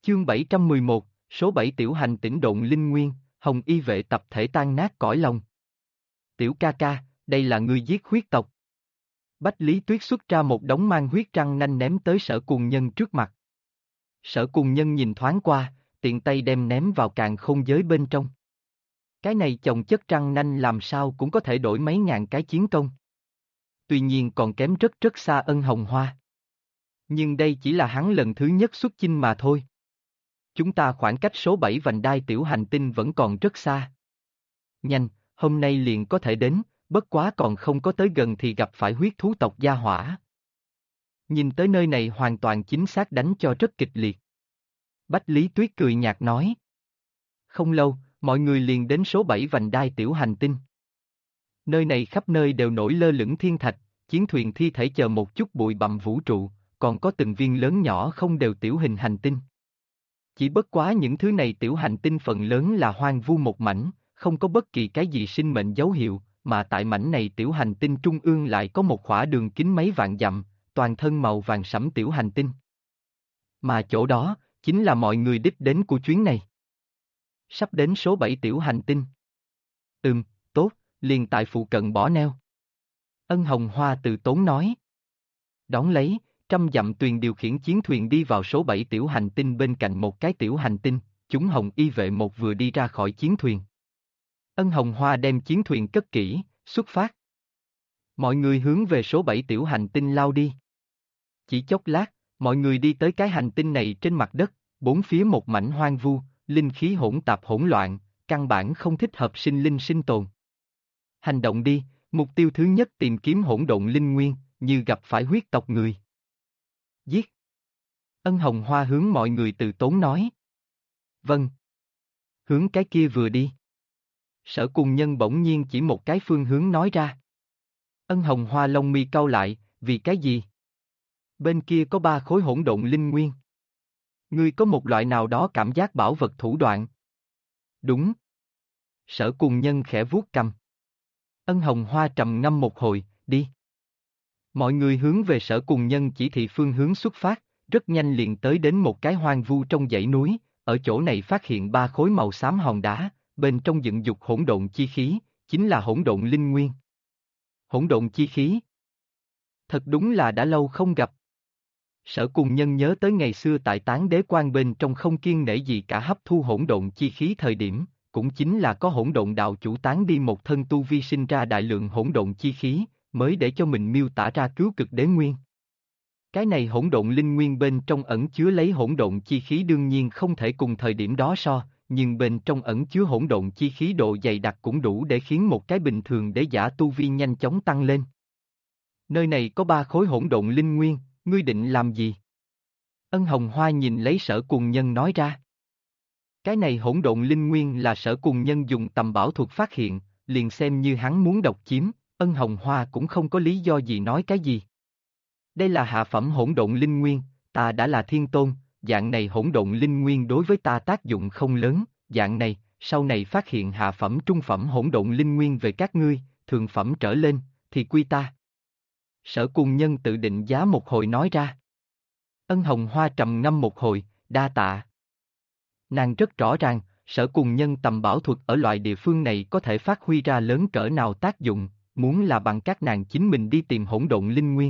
Chương 711, số 7 tiểu hành tỉnh độn linh nguyên, Hồng Y vệ tập thể tan nát cõi lòng. Tiểu ca ca, đây là ngươi giết huyết tộc. Bách Lý Tuyết xuất ra một đống mang huyết răng nanh ném tới Sở Cuồng Nhân trước mặt. Sở Cuồng Nhân nhìn thoáng qua, tiện tay đem ném vào càn khôn giới bên trong. Cái này chồng chất răng nanh làm sao cũng có thể đổi mấy ngàn cái chiến công. Tuy nhiên còn kém rất rất xa Ân Hồng Hoa. Nhưng đây chỉ là hắn lần thứ nhất xuất chinh mà thôi. Chúng ta khoảng cách số 7 vành đai tiểu hành tinh vẫn còn rất xa. Nhanh, hôm nay liền có thể đến, bất quá còn không có tới gần thì gặp phải huyết thú tộc gia hỏa. Nhìn tới nơi này hoàn toàn chính xác đánh cho rất kịch liệt. Bách Lý Tuyết cười nhạt nói. Không lâu, mọi người liền đến số 7 vành đai tiểu hành tinh. Nơi này khắp nơi đều nổi lơ lửng thiên thạch, chiến thuyền thi thể chờ một chút bụi bặm vũ trụ, còn có từng viên lớn nhỏ không đều tiểu hình hành tinh. Chỉ bất quá những thứ này tiểu hành tinh phần lớn là hoang vu một mảnh, không có bất kỳ cái gì sinh mệnh dấu hiệu, mà tại mảnh này tiểu hành tinh trung ương lại có một khỏa đường kính mấy vạn dặm, toàn thân màu vàng sẫm tiểu hành tinh. Mà chỗ đó, chính là mọi người đích đến của chuyến này. Sắp đến số 7 tiểu hành tinh. Tốt, liền tại phụ cận bỏ neo. Ân Hồng Hoa từ tốn nói. Đón lấy, 100 dặm tuyền điều khiển chiến thuyền đi vào số 7 tiểu hành tinh bên cạnh một cái tiểu hành tinh, chúng Hồng Y vệ một vừa đi ra khỏi chiến thuyền. Ân Hồng Hoa đem chiến thuyền cất kỹ, xuất phát. Mọi người hướng về số 7 tiểu hành tinh lao đi. Chỉ chốc lát, mọi người đi tới cái hành tinh này trên mặt đất, bốn phía một mảnh hoang vu, linh khí hỗn tạp hỗn loạn, căn bản không thích hợp sinh linh sinh tồn. Hành động đi, mục tiêu thứ nhất tìm kiếm hỗn độn linh nguyên, như gặp phải huyết tộc người. Giết. Ân Hồng Hoa hướng mọi người từ tốn nói. Vâng. Hướng cái kia vừa đi. Sở Cuồng Nhân bỗng nhiên chỉ một cái phương hướng nói ra. Ân Hồng Hoa lông mi cau lại, vì cái gì? Bên kia có 3 khối hỗn độn linh nguyên. Ngươi có một loại nào đó cảm giác bảo vật thủ đoạn. Đúng. Sở Cuồng Nhân khẽ vuốt cằm. Ân Hồng Hoa trầm ngâm một hồi, đi. Mọi người hướng về Sở Cuồng Nhân chỉ thị phương hướng xuất phát, rất nhanh liền tới đến một cái hoang vu trong dãy núi, ở chỗ này phát hiện 3 khối màu xám hòn đá, bên trong dựng dục hỗn độn chi khí, chính là hỗn độn linh nguyên. Hỗn độn chi khí. Thật đúng là đã lâu không gặp. Sở Cuồng Nhân nhớ tới ngày xưa tại Tán Đế Quan bên trong không kiêng nể gì cả hấp thu hỗn độn chi khí thời điểm, cũng chính là có hỗn độn đạo chủ tán đi một thân tu vi sinh ra đại lượng hỗn độn chi khí, mới để cho mình miêu tả ra cứu cực đế nguyên. Cái này hỗn độn linh nguyên bên trong ẩn chứa lấy hỗn độn chi khí đương nhiên không thể cùng thời điểm đó so, nhưng bên trong ẩn chứa hỗn độn chi khí độ dày đặc cũng đủ để khiến một cái bình thường để giả tu vi nhanh chóng tăng lên. Nơi này có 3 khối hỗn độn linh nguyên, ngươi định làm gì? Ân Hồng Hoa nhìn lấy Sở Cuồng Nhân nói ra. Cái này hỗn độn linh nguyên là Sở Cuồng Nhân dùng tầm bảo thuật phát hiện, liền xem như hắn muốn độc chiếm, Ân Hồng Hoa cũng không có lý do gì nói cái gì. Đây là hạ phẩm hỗn độn linh nguyên, ta đã là thiên tôn, dạng này hỗn độn linh nguyên đối với ta tác dụng không lớn, dạng này, sau này phát hiện hạ phẩm trung phẩm hỗn độn linh nguyên về các ngươi, thượng phẩm trở lên, thì quy ta. Sở Cuồng Nhân tự định giá một hồi nói ra. Ân Hồng Hoa trầm ngâm một hồi, đa tạ. Nàng rất rõ ràng, Sở Cuồng Nhân tầm bảo thuật ở loại địa phương này có thể phát huy ra lớn cỡ nào tác dụng, muốn là bằng các nàng chính mình đi tìm hỗn độn linh nguyên.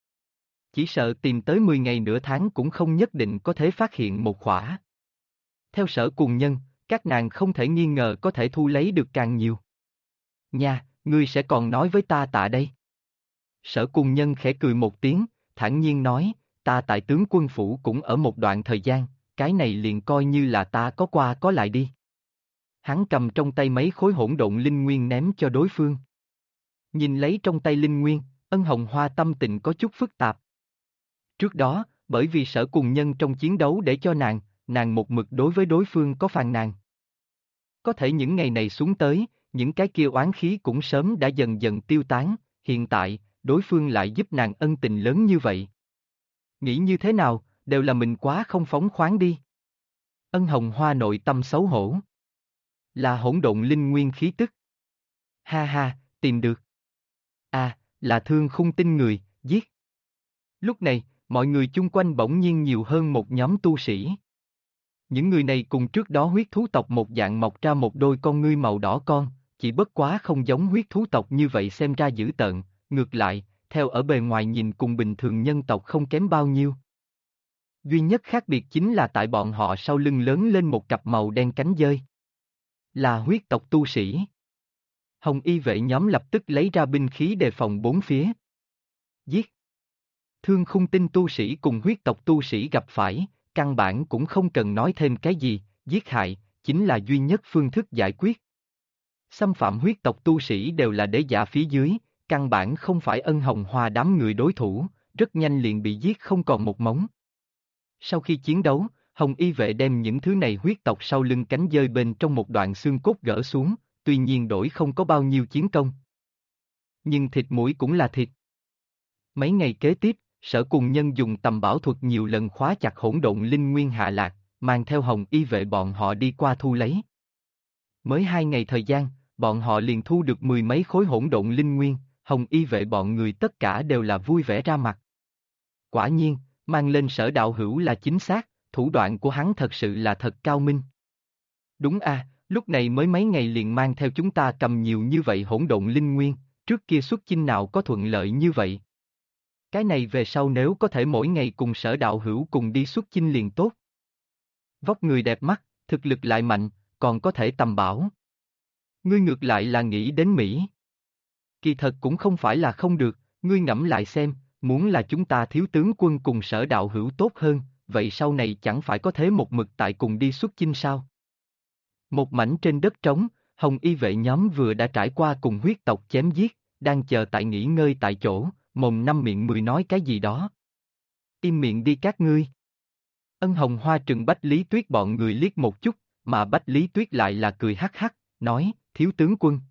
Chỉ sợ tìm tới 10 ngày nửa tháng cũng không nhất định có thể phát hiện một khỏa. Theo Sở Cuồng Nhân, các nàng không thể nghi ngờ có thể thu lấy được càng nhiều. Nha, ngươi sẽ còn nói với ta tạ đây. Sở Cuồng Nhân khẽ cười một tiếng, thản nhiên nói, ta tại tướng quân phủ cũng ở một đoạn thời gian, cái này liền coi như là ta có qua có lại đi. Hắn cầm trong tay mấy khối hỗn độn linh nguyên ném cho đối phương. Nhìn lấy trong tay linh nguyên, Ân Hồng Hoa tâm tình có chút phức tạp. Trước đó, bởi vì Sở Cuồng Nhân trong chiến đấu để cho nàng một mực đối với đối phương có phàn nàn. Có thể những ngày này xuống tới, những cái kia oán khí cũng sớm đã dần dần tiêu tán, hiện tại, đối phương lại giúp nàng ân tình lớn như vậy. Nghĩ như thế nào, đều là mình quá không phóng khoáng đi. Ân Hồng Hoa nội tâm xấu hổ. Là hỗn độn linh nguyên khí tức. Ha ha, tìm được. À, là Thương Khung Tinh người, giết. Lúc này, mọi người chung quanh bỗng nhiên nhiều hơn một nhóm tu sĩ. Những người này cùng trước đó huyết thú tộc một dạng mọc ra một đôi con ngươi màu đỏ con, chỉ bất quá không giống huyết thú tộc như vậy xem ra dữ tợn, ngược lại, theo ở bề ngoài nhìn cùng bình thường nhân tộc không kém bao nhiêu. Duy nhất khác biệt chính là tại bọn họ sau lưng lớn lên một cặp màu đen cánh dơi. Là huyết tộc tu sĩ. Hồng y vệ nhóm lập tức lấy ra binh khí đề phòng bốn phía. Giết. Thương khung tinh tu sĩ cùng huyết tộc tu sĩ gặp phải, căn bản cũng không cần nói thêm cái gì, giết hại, chính là duy nhất phương thức giải quyết. Xâm phạm huyết tộc tu sĩ đều là đế giả phía dưới, căn bản không phải Ân Hồng Hoa đám người đối thủ, rất nhanh liền bị giết không còn một mống. Sau khi chiến đấu, Hồng y vệ đem những thứ này huyết tộc sau lưng cánh dơi bên trong một đoạn xương cốt gỡ xuống, tuy nhiên đổi không có bao nhiêu chiến công. Nhưng thịt mũi cũng là thịt. Mấy ngày kế tiếp, Sở Cùng Nhân dùng tầm bảo thuật nhiều lần khóa chặt hỗn độn linh nguyên hạ lạc, mang theo Hồng y vệ bọn họ đi qua thu lấy. Mới 2 ngày thời gian, bọn họ liền thu được 10 mấy khối hỗn độn linh nguyên, Hồng y vệ bọn người tất cả đều là vui vẻ ra mặt. Quả nhiên, mang lên Sở đạo hữu là chính xác, thủ đoạn của hắn thật sự là thật cao minh. Đúng a, lúc này mới mấy ngày liền mang theo chúng ta cầm nhiều như vậy hỗn độn linh nguyên, trước kia xuất chinh nào có thuận lợi như vậy. Cái này về sau nếu có thể mỗi ngày cùng Sở đạo hữu cùng đi xuất chinh liền tốt. Vóc người đẹp mắt, thực lực lại mạnh, còn có thể tầm bảo. Ngươi ngược lại là nghĩ đến Mỹ. Kỳ thật cũng không phải là không được, ngươi ngẫm lại xem, muốn là chúng ta thiếu tướng quân cùng Sở đạo hữu tốt hơn, vậy sau này chẳng phải có thế một mực tại cùng đi xuất chinh sao? Một mảnh trên đất trống, Hồng y vệ nhóm vừa đã trải qua cùng huyết tộc chém giết, đang chờ tại nghỉ ngơi tại chỗ, mồm năm miệng mười nói cái gì đó. Im miệng đi các ngươi. Ân Hồng Hoa trừng Bách Lý Tuyết bọn người liếc một chút, mà Bách Lý Tuyết lại là cười hắc hắc, nói, thiếu tướng quân.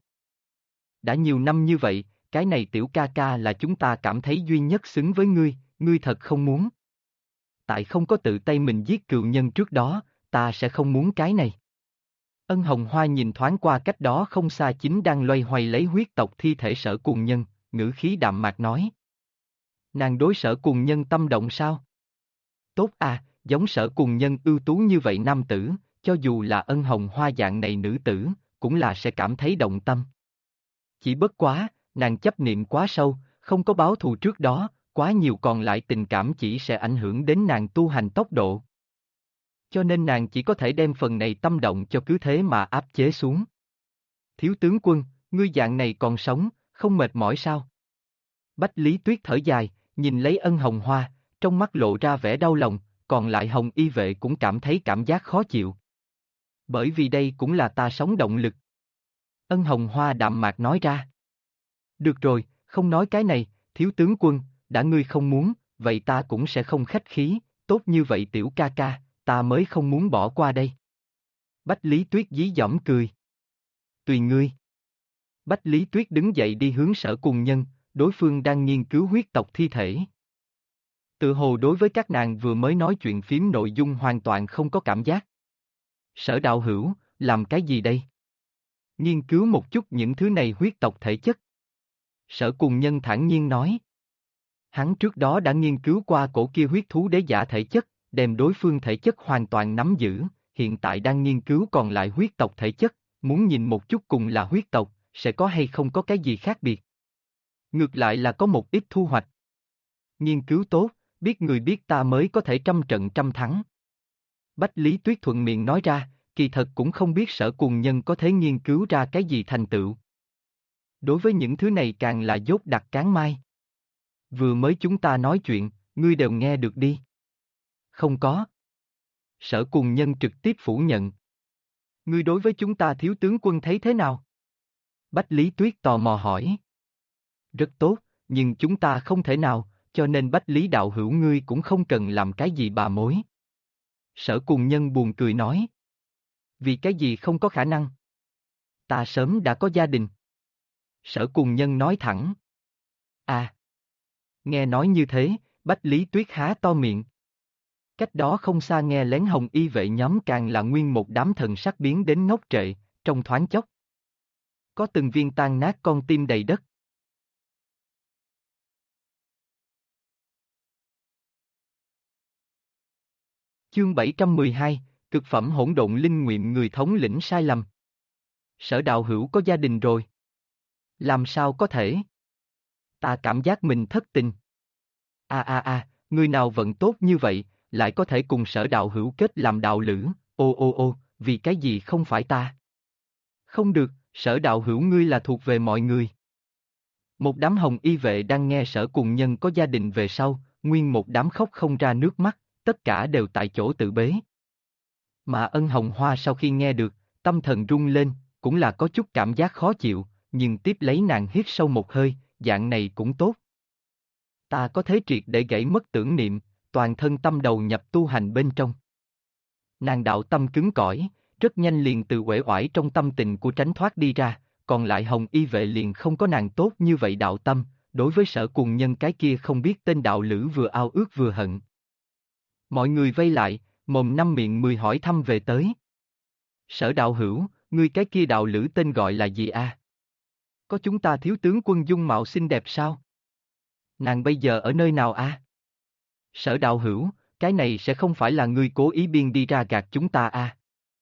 Đã nhiều năm như vậy, cái này tiểu ca ca là chúng ta cảm thấy duy nhất xứng với ngươi, ngươi thật không muốn. Tại không có tự tay mình giết cựu nhân trước đó, ta sẽ không muốn cái này. Ân Hồng Hoa nhìn thoáng qua cách đó không xa chính đang loay hoay lấy huyết tộc thi thể Sở Cùng Nhân, ngữ khí đạm mạc nói. Nàng đối Sở Cùng Nhân tâm động sao? Tốt à, giống Sở Cùng Nhân ưu tú như vậy nam tử, cho dù là Ân Hồng Hoa dạng này nữ tử, cũng là sẽ cảm thấy động tâm. Chỉ bất quá, nàng chấp niệm quá sâu, không có báo thù trước đó, quá nhiều còn lại tình cảm chỉ sẽ ảnh hưởng đến nàng tu hành tốc độ. Cho nên nàng chỉ có thể đem phần này tâm động cho cứ thế mà áp chế xuống. Thiếu tướng quân, ngươi dạng này còn sống, không mệt mỏi sao? Bách Lý Tuyết thở dài, nhìn lấy Ân Hồng Hoa, trong mắt lộ ra vẻ đau lòng, còn lại Hồng y vệ cũng cảm thấy cảm giác khó chịu. Bởi vì đây cũng là ta sống động lực. Ân Hồng Hoa đạm mạc nói ra. Được rồi, không nói cái này, thiếu tướng quân, đã ngươi không muốn, vậy ta cũng sẽ không khách khí, tốt như vậy tiểu ca ca, ta mới không muốn bỏ qua đây. Bách Lý Tuyết dí dỏm cười. Tùy ngươi. Bách Lý Tuyết đứng dậy đi hướng Sở Cùng Nhân, đối phương đang nghiên cứu huyết tộc thi thể. Tự hồ đối với các nàng vừa mới nói chuyện phím nội dung hoàn toàn không có cảm giác. Sở đạo hữu, làm cái gì đây? Nghiên cứu một chút những thứ này huyết tộc thể chất. Sở Cùng Nhân thản nhiên nói. Hắn trước đó đã nghiên cứu qua cổ kia huyết thú đế giả thể chất, đem đối phương thể chất hoàn toàn nắm giữ, hiện tại đang nghiên cứu còn lại huyết tộc thể chất, muốn nhìn một chút cùng là huyết tộc, sẽ có hay không có cái gì khác biệt. Ngược lại là có một ít thu hoạch. Nghiên cứu tốt, biết người biết ta mới có thể trăm trận trăm thắng. Bách Lý Tuyết thuận miệng nói ra, kỳ thật cũng không biết Sở Cùng Nhân có thể nghiên cứu ra cái gì thành tựu. Đối với những thứ này càng là dốt đặt cán mai. Vừa mới chúng ta nói chuyện, ngươi đều nghe được đi. Không có. Sở Cùng Nhân trực tiếp phủ nhận. Ngươi đối với chúng ta thiếu tướng quân thấy thế nào? Bách Lý Tuyết tò mò hỏi. Rất tốt, nhưng chúng ta không thể nào, cho nên Bách Lý đạo hữu ngươi cũng không cần làm cái gì bà mối. Sở Cùng Nhân buồn cười nói. Vì cái gì không có khả năng? Ta sớm đã có gia đình. Sở Cùng Nhân nói thẳng. À. Nghe nói như thế, Bách Lý Tuyết há to miệng. Cách đó không xa nghe lén Hồng y vệ nhóm càng là nguyên một đám thần sắc biến đến ngốc trệ, trong thoáng chốc. Có từng viên tan nát con tim đầy đất. Chương 712, Cực phẩm hỗn độn linh nguyện người thống lĩnh sai lầm. Sở đạo hữu có gia đình rồi. Làm sao có thể? Ta cảm giác mình thất tình. Người nào vận tốt như vậy, lại có thể cùng sở đạo hữu kết làm đạo lữ, vì cái gì không phải ta? Không được, sở đạo hữu ngươi là thuộc về mọi người. Một đám hồng y vệ đang nghe sở cùng nhân có gia đình về sau, nguyên một đám khóc không ra nước mắt, tất cả đều tại chỗ tự bế. Mà Ân Hồng Hoa sau khi nghe được, tâm thần rung lên, cũng là có chút cảm giác khó chịu, nhưng tiếp lấy nàng hít sâu một hơi, dạng này cũng tốt. Ta có thể triệt để gãy mất tưởng niệm, toàn thân tâm đầu nhập tu hành bên trong. Nàng đạo tâm cứng cỏi, rất nhanh liền từ uể oải trong tâm tình của tránh thoát đi ra, còn lại hồng y vệ liền không có nàng tốt như vậy đạo tâm, đối với sở cùng nhân cái kia không biết tên đạo lữ vừa ao ước vừa hận. Mọi người vây lại, mồm năm miệng mười hỏi thăm về tới. Sở đạo hữu, ngươi cái kia đạo lữ tên gọi là gì a? Có chúng ta thiếu tướng quân dung mạo xinh đẹp sao? Nàng bây giờ ở nơi nào a? Sở đạo hữu, cái này sẽ không phải là ngươi cố ý biên đi ra gạt chúng ta a?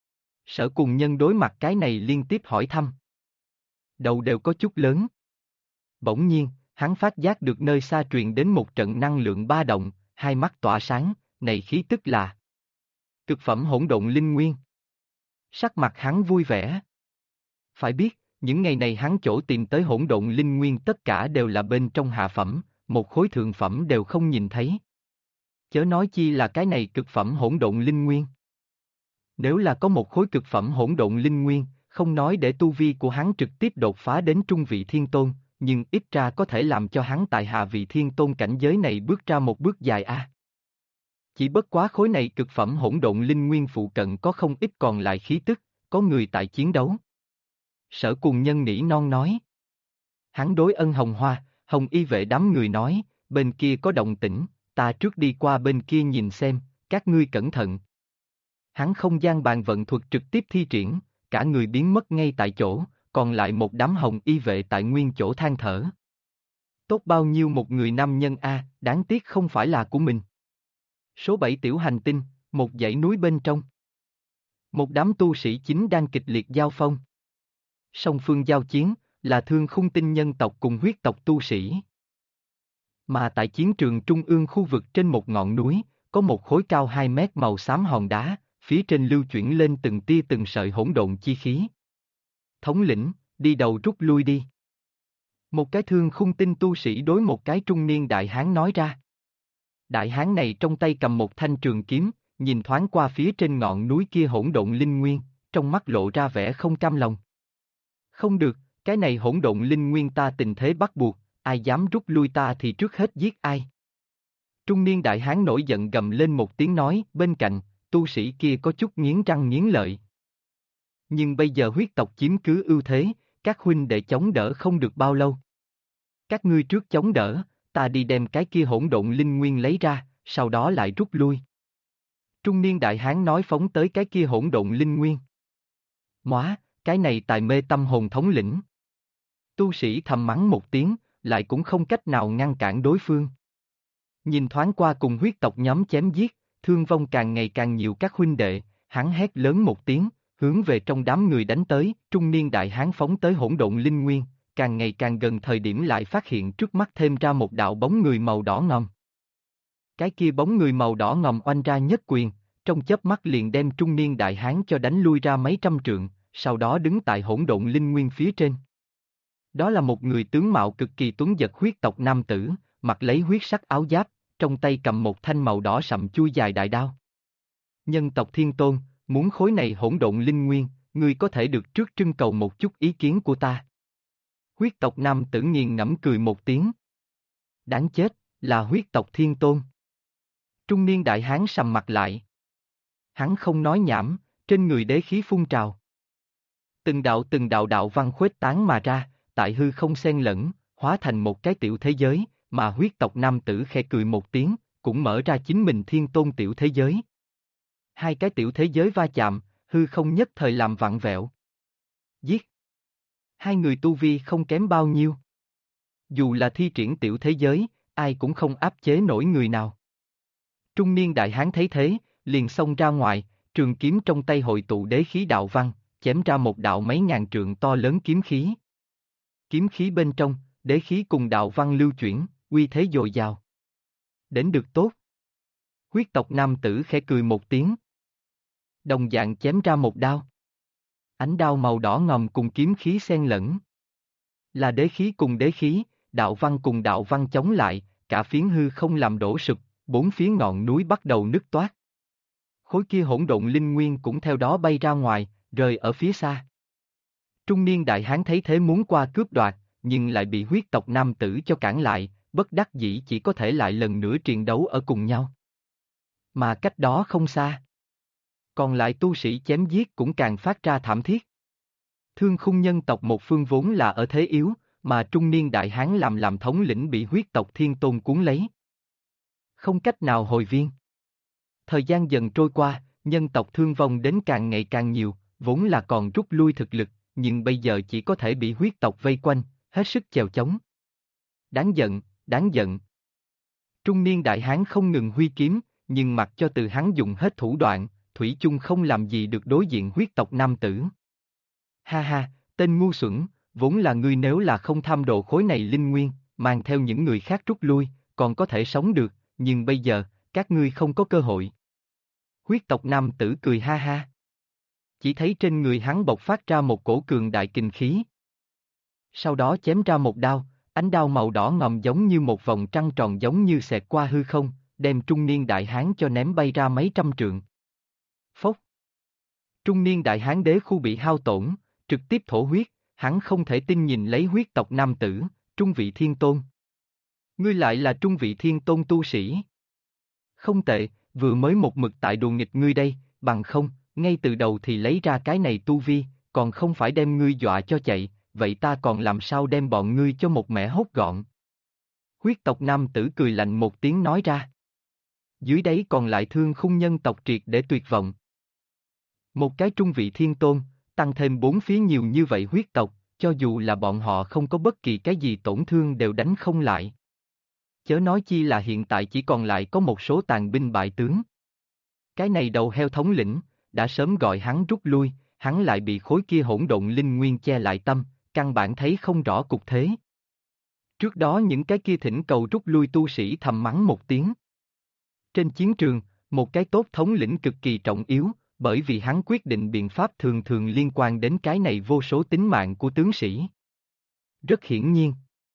Sở cùng nhân đối mặt cái này liên tiếp hỏi thăm. Đầu đều có chút lớn. Bỗng nhiên, hắn phát giác được nơi xa truyền đến một trận năng lượng ba động, hai mắt tỏa sáng, này khí tức là cực phẩm hỗn độn linh nguyên. Sắc mặt hắn vui vẻ. Phải biết, những ngày này hắn chỗ tìm tới hỗn độn linh nguyên tất cả đều là bên trong hạ phẩm, một khối thượng phẩm đều không nhìn thấy. Chớ nói chi là cái này cực phẩm hỗn độn linh nguyên. Nếu là có một khối cực phẩm hỗn độn linh nguyên, không nói để tu vi của hắn trực tiếp đột phá đến trung vị thiên tôn, nhưng ít ra có thể làm cho hắn tại hạ vị thiên tôn cảnh giới này bước ra một bước dài a. Chỉ bất quá khối này cực phẩm hỗn độn linh nguyên phụ cận có không ít còn lại khí tức, có người tại chiến đấu. Sở cùng nhân nỉ non nói. Hắn đối Ân Hồng Hoa, Hồng y vệ đám người nói, bên kia có động tĩnh, ta trước đi qua bên kia nhìn xem, các ngươi cẩn thận. Hắn không gian bàn vận thuật trực tiếp thi triển, cả người biến mất ngay tại chỗ, còn lại một đám hồng y vệ tại nguyên chỗ than thở. Tốt bao nhiêu một người nam nhân a, đáng tiếc không phải là của mình. Số 7 tiểu hành tinh, một dãy núi bên trong. Một đám tu sĩ chính đang kịch liệt giao phong. Song phương giao chiến, là Thương Khung Tinh nhân tộc cùng huyết tộc tu sĩ. Mà tại chiến trường trung ương khu vực trên một ngọn núi, có một khối cao 2 mét màu xám hòn đá, phía trên lưu chuyển lên từng tia từng sợi hỗn độn chi khí. Thống lĩnh, đi đầu rút lui đi. Một cái Thương Khung Tinh tu sĩ đối một cái trung niên đại hán nói ra. Đại hán này trong tay cầm một thanh trường kiếm, nhìn thoáng qua phía trên ngọn núi kia hỗn độn linh nguyên, trong mắt lộ ra vẻ không cam lòng. Không được, cái này hỗn độn linh nguyên ta tình thế bắt buộc, ai dám rút lui ta thì trước hết giết ai. Trung niên đại hán nổi giận gầm lên một tiếng nói, bên cạnh, tu sĩ kia có chút nghiến răng nghiến lợi. Nhưng bây giờ huyết tộc chiếm cứ ưu thế, các huynh đệ chống đỡ không được bao lâu. Các ngươi trước chống đỡ, ta đi đem cái kia hỗn độn linh nguyên lấy ra, sau đó lại rút lui. Trung niên đại hán nói phóng tới cái kia hỗn độn linh nguyên. Móa, cái này tài mê tâm hồn thống lĩnh. Tu sĩ thầm mắng một tiếng, lại cũng không cách nào ngăn cản đối phương. Nhìn thoáng qua cùng huyết tộc nhóm chém giết, thương vong càng ngày càng nhiều các huynh đệ, hắn hét lớn một tiếng, hướng về trong đám người đánh tới, trung niên đại hán phóng tới hỗn độn linh nguyên, càng ngày càng gần thời điểm lại phát hiện trước mắt thêm ra một đạo bóng người màu đỏ ngòm. Cái kia bóng người màu đỏ ngòm oanh ra nhất quyền, trong chớp mắt liền đem trung niên đại hán cho đánh lui ra mấy trăm trượng, sau đó đứng tại hỗn độn linh nguyên phía trên. Đó là một người tướng mạo cực kỳ tuấn giật huyết tộc nam tử, mặc lấy huyết sắc áo giáp, trong tay cầm một thanh màu đỏ sậm chui dài đại đao. Nhân tộc Thiên Tôn, muốn khối này hỗn độn linh nguyên, ngươi có thể được trước trưng cầu một chút ý kiến của ta. Huyết tộc nam tử nghiền ngẫm cười một tiếng. Đáng chết, là huyết tộc Thiên Tôn. Trung niên đại hán sầm mặt lại. Hắn không nói nhảm, trên người đế khí phun trào. Từng đạo đạo văn khuếch tán mà ra, tại hư không xen lẫn, hóa thành một cái tiểu thế giới, mà huyết tộc nam tử khẽ cười một tiếng, cũng mở ra chính mình Thiên Tôn tiểu thế giới. Hai cái tiểu thế giới va chạm, hư không nhất thời làm vặn vẹo. Giết! Hai người tu vi không kém bao nhiêu. Dù là thi triển tiểu thế giới, ai cũng không áp chế nổi người nào. Trung niên đại hán thấy thế, liền xông ra ngoài, Trường kiếm trong tay hội tụ đế khí đạo văn, chém ra một đạo mấy ngàn trượng to lớn kiếm khí. Kiếm khí bên trong, đế khí cùng đạo văn lưu chuyển, uy thế dồi dào. Đến được tốt. Huyết tộc nam tử khẽ cười một tiếng. Đồng dạng chém ra một đao. Ánh đao màu đỏ ngòm cùng kiếm khí xen lẫn. Là đế khí cùng đế khí, đạo văn cùng đạo văn chống lại, cả phiến hư không làm đổ sụp, bốn phía ngọn núi bắt đầu nứt toát. Khối kia hỗn độn linh nguyên cũng theo đó bay ra ngoài, rơi ở phía xa. Trung niên đại hán thấy thế muốn qua cướp đoạt, nhưng lại bị huyết tộc nam tử cho cản lại, bất đắc dĩ chỉ có thể lại lần nữa triền đấu ở cùng nhau. Mà cách đó không xa. Còn lại tu sĩ chém giết cũng càng phát ra thảm thiết. Thương khung nhân tộc một phương vốn là ở thế yếu, mà trung niên đại hán làm thống lĩnh bị huyết tộc thiên tôn cuốn lấy. Không cách nào hồi viên. Thời gian dần trôi qua, nhân tộc thương vong đến càng ngày càng nhiều, vốn là còn rút lui thực lực, nhưng bây giờ chỉ có thể bị huyết tộc vây quanh, hết sức chèo chống. Đáng giận, đáng giận. Trung niên đại hán không ngừng huy kiếm, nhưng mặc cho từ hắn dùng hết thủ đoạn, thủy chung không làm gì được đối diện huyết tộc nam tử. Ha ha, tên ngu xuẩn, vốn là ngươi nếu là không tham đồ khối này linh nguyên, mang theo những người khác rút lui, còn có thể sống được, nhưng bây giờ, các ngươi không có cơ hội. Huyết tộc nam tử cười ha ha. Chỉ thấy trên người hắn bộc phát ra một cổ cường đại kình khí. Sau đó chém ra một đao, ánh đao màu đỏ ngòm giống như một vòng trăng tròn giống như xẹt qua hư không, đem trung niên đại hán cho ném bay ra mấy trăm trượng. Phốc. Trung niên đại hán đế khu bị hao tổn, trực tiếp thổ huyết, hắn không thể tin nhìn lấy huyết tộc nam tử, trung vị thiên tôn. Ngươi lại là trung vị thiên tôn tu sĩ. Không tệ, vừa mới một mực tại đùa nghịch ngươi đây, bằng không, ngay từ đầu thì lấy ra cái này tu vi, còn không phải đem ngươi dọa cho chạy, vậy ta còn làm sao đem bọn ngươi cho một mẻ hốt gọn. Huyết tộc nam tử cười lạnh một tiếng nói ra. Dưới đấy còn lại thương khung nhân tộc triệt để tuyệt vọng. Một cái trung vị thiên tôn, tăng thêm bốn phía nhiều như vậy huyết tộc, cho dù là bọn họ không có bất kỳ cái gì tổn thương đều đánh không lại. Chớ nói chi là hiện tại chỉ còn lại có một số tàn binh bại tướng. Cái này đầu heo thống lĩnh, đã sớm gọi hắn rút lui, hắn lại bị khối kia hỗn độn linh nguyên che lại tâm, căn bản thấy không rõ cục thế. Trước đó những cái kia thỉnh cầu rút lui tu sĩ thầm mắng một tiếng. Trên chiến trường, một cái tốt thống lĩnh cực kỳ trọng yếu, bởi vì hắn quyết định biện pháp thường thường liên quan đến cái này vô số tính mạng của tướng sĩ. Rất hiển nhiên.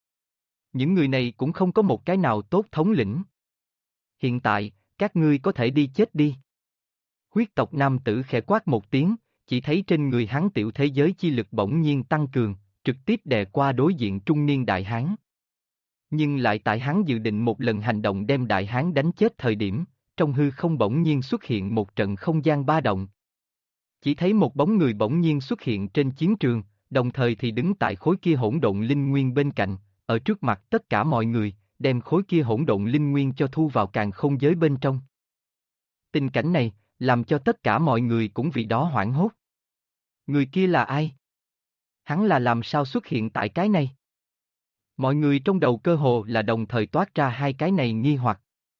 Những người này cũng không có một cái nào tốt thống lĩnh. Hiện tại, các ngươi có thể đi chết đi. Huyết tộc nam tử khẽ quát một tiếng, chỉ thấy trên người hắn tiểu thế giới chi lực bỗng nhiên tăng cường, trực tiếp đè qua đối diện trung niên đại hán. Nhưng lại tại hắn dự định một lần hành động đem đại hán đánh chết thời điểm, trong hư không bỗng nhiên xuất hiện một trận không gian ba động. Chỉ thấy một bóng người bỗng nhiên xuất hiện trên chiến trường, đồng thời thì đứng tại khối kia hỗn độn linh nguyên bên cạnh, ở trước mặt tất cả mọi người, đem khối kia hỗn độn linh nguyên cho thu vào càn khôn giới bên trong. Tình cảnh này, làm cho tất cả mọi người cũng vì đó hoảng hốt. Người kia là ai? Hắn là làm sao xuất hiện tại cái này? Mọi người trong đầu cơ hồ là đồng thời toát ra hai cái này nghi hoặc.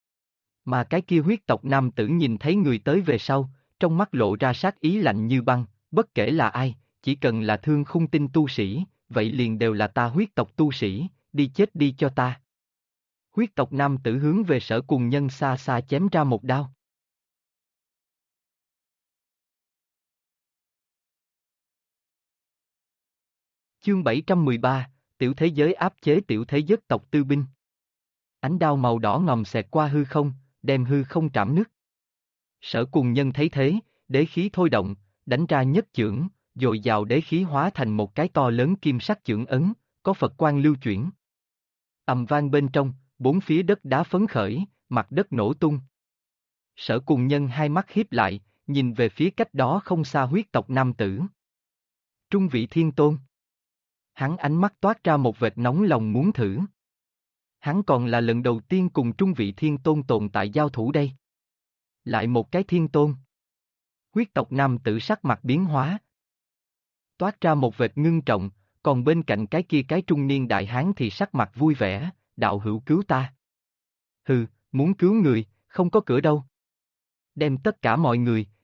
Mà cái kia huyết tộc nam tử nhìn thấy người tới về sau, trong mắt lộ ra sát ý lạnh như băng, bất kể là ai, chỉ cần là thương khung tinh tu sĩ, vậy liền đều là ta huyết tộc tu sĩ, đi chết đi cho ta. Huyết tộc nam tử hướng về Sở Cùng Nhân xa xa chém ra một đao. Chương 713, tiểu thế giới áp chế tiểu thế giấc tộc tư binh. Ánh đao màu đỏ ngòm xẹt qua hư không, đem hư không trảm nứt. Sở Cùng Nhân thấy thế, đế khí thôi động, đánh ra nhất chưởng, dội dào đế khí hóa thành một cái to lớn kim sắc chưởng ấn, có Phật quang lưu chuyển. Ầm vang bên trong, bốn phía đất đá phấn khởi, mặt đất nổ tung. Sở Cùng Nhân hai mắt híp lại, nhìn về phía cách đó không xa huyết tộc nam tử. Trung vị thiên tôn. Hắn ánh mắt toát ra một vệt nóng lòng muốn thử. Hắn còn là lần đầu tiên cùng trung vị thiên tôn tồn tại giao thủ đây. Lại một cái thiên tôn. Huyết tộc nam tử sắc mặt biến hóa. Toát ra một vệt ngưng trọng, còn bên cạnh cái kia cái trung niên đại hán thì sắc mặt vui vẻ, đạo hữu cứu ta. Hừ, muốn cứu người, không có cửa đâu. Đem tất cả mọi người,